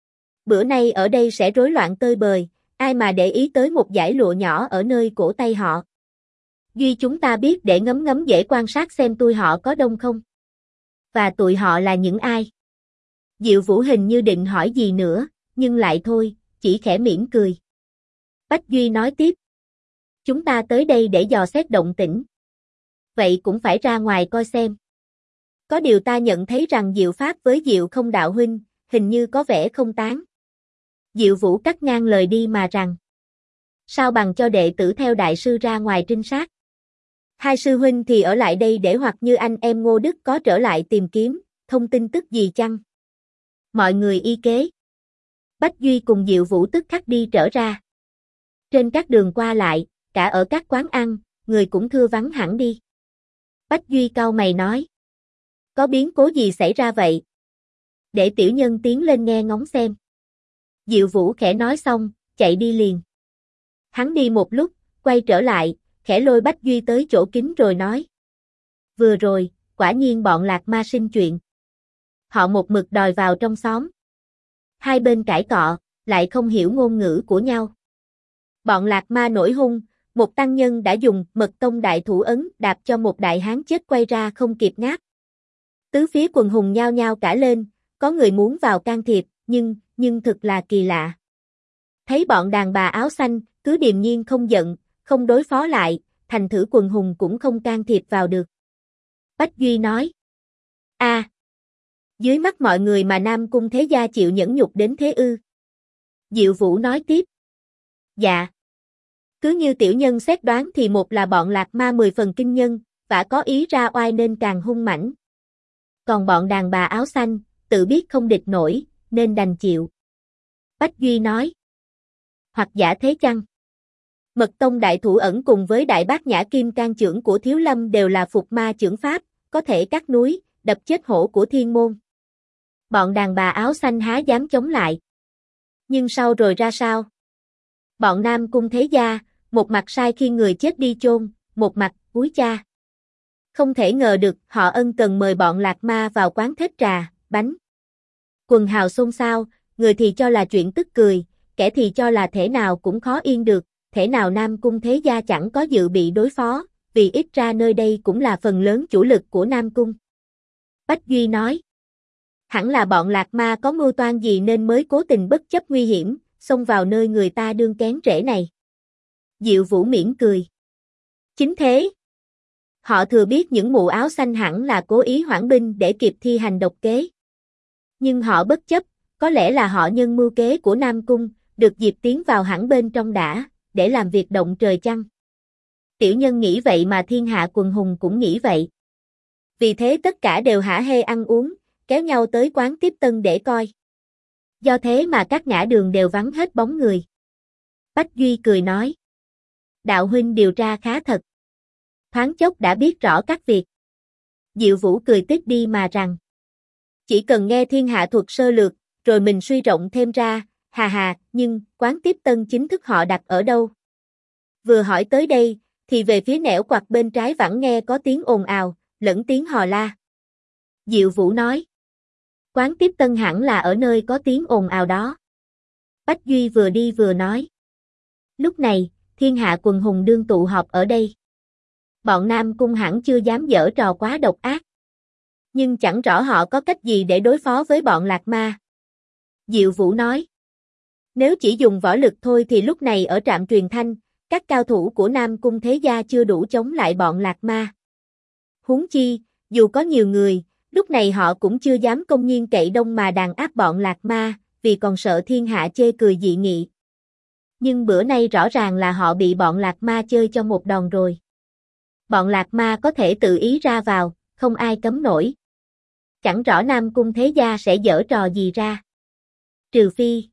Bữa nay ở đây sẽ rối loạn tơi bời, ai mà để ý tới một dải lụa nhỏ ở nơi cổ tay họ. Duy chúng ta biết để ngấm ngấm dễ quan sát xem tụi họ có đông không. Và tụi họ là những ai? Diệu Vũ hình như định hỏi gì nữa, nhưng lại thôi, chỉ khẽ mỉm cười. Bách Duy nói tiếp. Chúng ta tới đây để dò xét động tĩnh. Vậy cũng phải ra ngoài coi xem. Có điều ta nhận thấy rằng Diệu Pháp với Diệu Không đạo huynh, hình như có vẻ không tán. Diệu Vũ cắt ngang lời đi mà rằng. Sao bằng cho đệ tử theo đại sư ra ngoài trinh sát? Hai sư huynh thì ở lại đây để hoặc như anh em Ngô Đức có trở lại tìm kiếm, thông tin tức gì chăng? Mọi người y kế. Bách Duy cùng Diệu Vũ tức khắc đi trở ra. Trên các đường qua lại, cả ở các quán ăn, người cũng thưa vắng hẳn đi. Bách Duy cau mày nói. Có biến cố gì xảy ra vậy? Để tiểu nhân tiến lên nghe ngóng xem. Diệu Vũ khẽ nói xong, chạy đi liền. Hắn đi một lúc, quay trở lại, khẽ lôi Bách Duy tới chỗ kín rồi nói. Vừa rồi, quả nhiên bọn Lạc Ma sinh chuyện. Họ một mực đòi vào trong xóm. Hai bên cãi cọ, lại không hiểu ngôn ngữ của nhau. Bọn Lạc Ma nổi hung, một tăng nhân đã dùng Mật Tông đại thủ ấn đạp cho một đại hán chết quay ra không kịp ngáp. Tứ phía quần hùng nhao nhao cả lên, có người muốn vào can thiệp, nhưng thực là kỳ lạ. Thấy bọn đàn bà áo xanh, cứ điềm nhiên không giận, không đối phó lại, thành thử quần hùng cũng không can thiệp vào được. Bách Duy nói. Dưới mắt mọi người mà Nam Cung thế gia chịu nhẫn nhục đến thế ư? Diệu Vũ nói tiếp. Dạ. Cứ như tiểu nhân xét đoán thì một là bọn Lạc Ma 10 phần kinh nhân, và có ý ra oai nên càng hung mãnh. Còn bọn đàn bà áo xanh, tự biết không địch nổi, nên đành chịu. Bách Duy nói. Hoặc giả thế chăng? Mật Tông đại thủ ẩn cùng với đại bát nhã kim can chưởng của Thiếu Lâm đều là phục ma chưởng pháp, có thể cắt núi, đập chết hổ của thiên môn. Bọn đàn bà áo xanh há dám chống lại. Nhưng sau rồi ra sao? Bọn Nam Cung thế gia, một mặt sai khi người chết đi chôn, một mặt cúi cha. Không thể ngờ được họ ân cần mời bọn Lạc Ma vào quán thết trà, bánh. Quần hào xôn xao, người thì cho là chuyện tức cười, kẻ thì cho là thể nào cũng khó yên được, thể nào Nam Cung thế gia chẳng có dự bị đối phó, vì ít ra nơi đây cũng là phần lớn chủ lực của Nam Cung. Bách Duy nói. Hẳn là bọn Lạc Ma có mưu toan gì nên mới cố tình bất chấp nguy hiểm, xông vào nơi người ta đương kén rễ này. Diệu Vũ mỉm cười. Chính thế. Họ thừa biết những mụ áo xanh hẳn là cố ý hoãn binh để kịp thi hành độc kế. Nhưng họ bất chấp, có lẽ là họ nhân mưu kế của Nam Cung, được dịp tiến vào hẳn bên trong đã, để làm việc động trời chăng. Tiểu nhân nghĩ vậy mà thiên hạ quần hùng cũng nghĩ vậy. Vì thế tất cả đều hả hê ăn uống, kéo nhau tới quán tiếp tân để coi. Do thế mà các ngã đường đều vắng hết bóng người. Bách Duy cười nói. Đạo huynh điều tra khá thật. Thoáng chốc đã biết rõ các việc. Diệu Vũ cười tít đi mà rằng. Chỉ cần nghe thiên hạ thuật sơ lược, rồi mình suy rộng thêm ra, hà hà, nhưng quán tiếp tân chính thức họ đặt ở đâu? Vừa hỏi tới đây, thì về phía nẻo quạt bên trái vẳng nghe có tiếng ồn ào, lẫn tiếng hò la. Diệu Vũ nói. Quán tiếp tân hẳn là ở nơi có tiếng ồn ào đó. Bách Duy vừa đi vừa nói. Lúc này, thiên hạ quần hùng đương tụ họp ở đây. Bọn Nam Cung hẳn chưa dám giở trò quá độc ác. Nhưng chẳng rõ họ có cách gì để đối phó với bọn Lạc Ma. Diệu Vũ nói. Nếu chỉ dùng võ lực thôi thì lúc này ở trạm truyền thanh, các cao thủ của Nam Cung thế gia chưa đủ chống lại bọn Lạc Ma. Huống chi, dù có nhiều người, lúc này họ cũng chưa dám công nhiên cậy đông mà đàn áp bọn Lạc Ma, vì còn sợ thiên hạ chê cười dị nghị. Nhưng bữa nay rõ ràng là họ bị bọn Lạc Ma chơi cho một đòn rồi. Bọn Lạc Ma có thể tự ý ra vào, không ai cấm nổi. Chẳng rõ Nam Cung Thế Gia sẽ giở trò gì ra. Trừ phi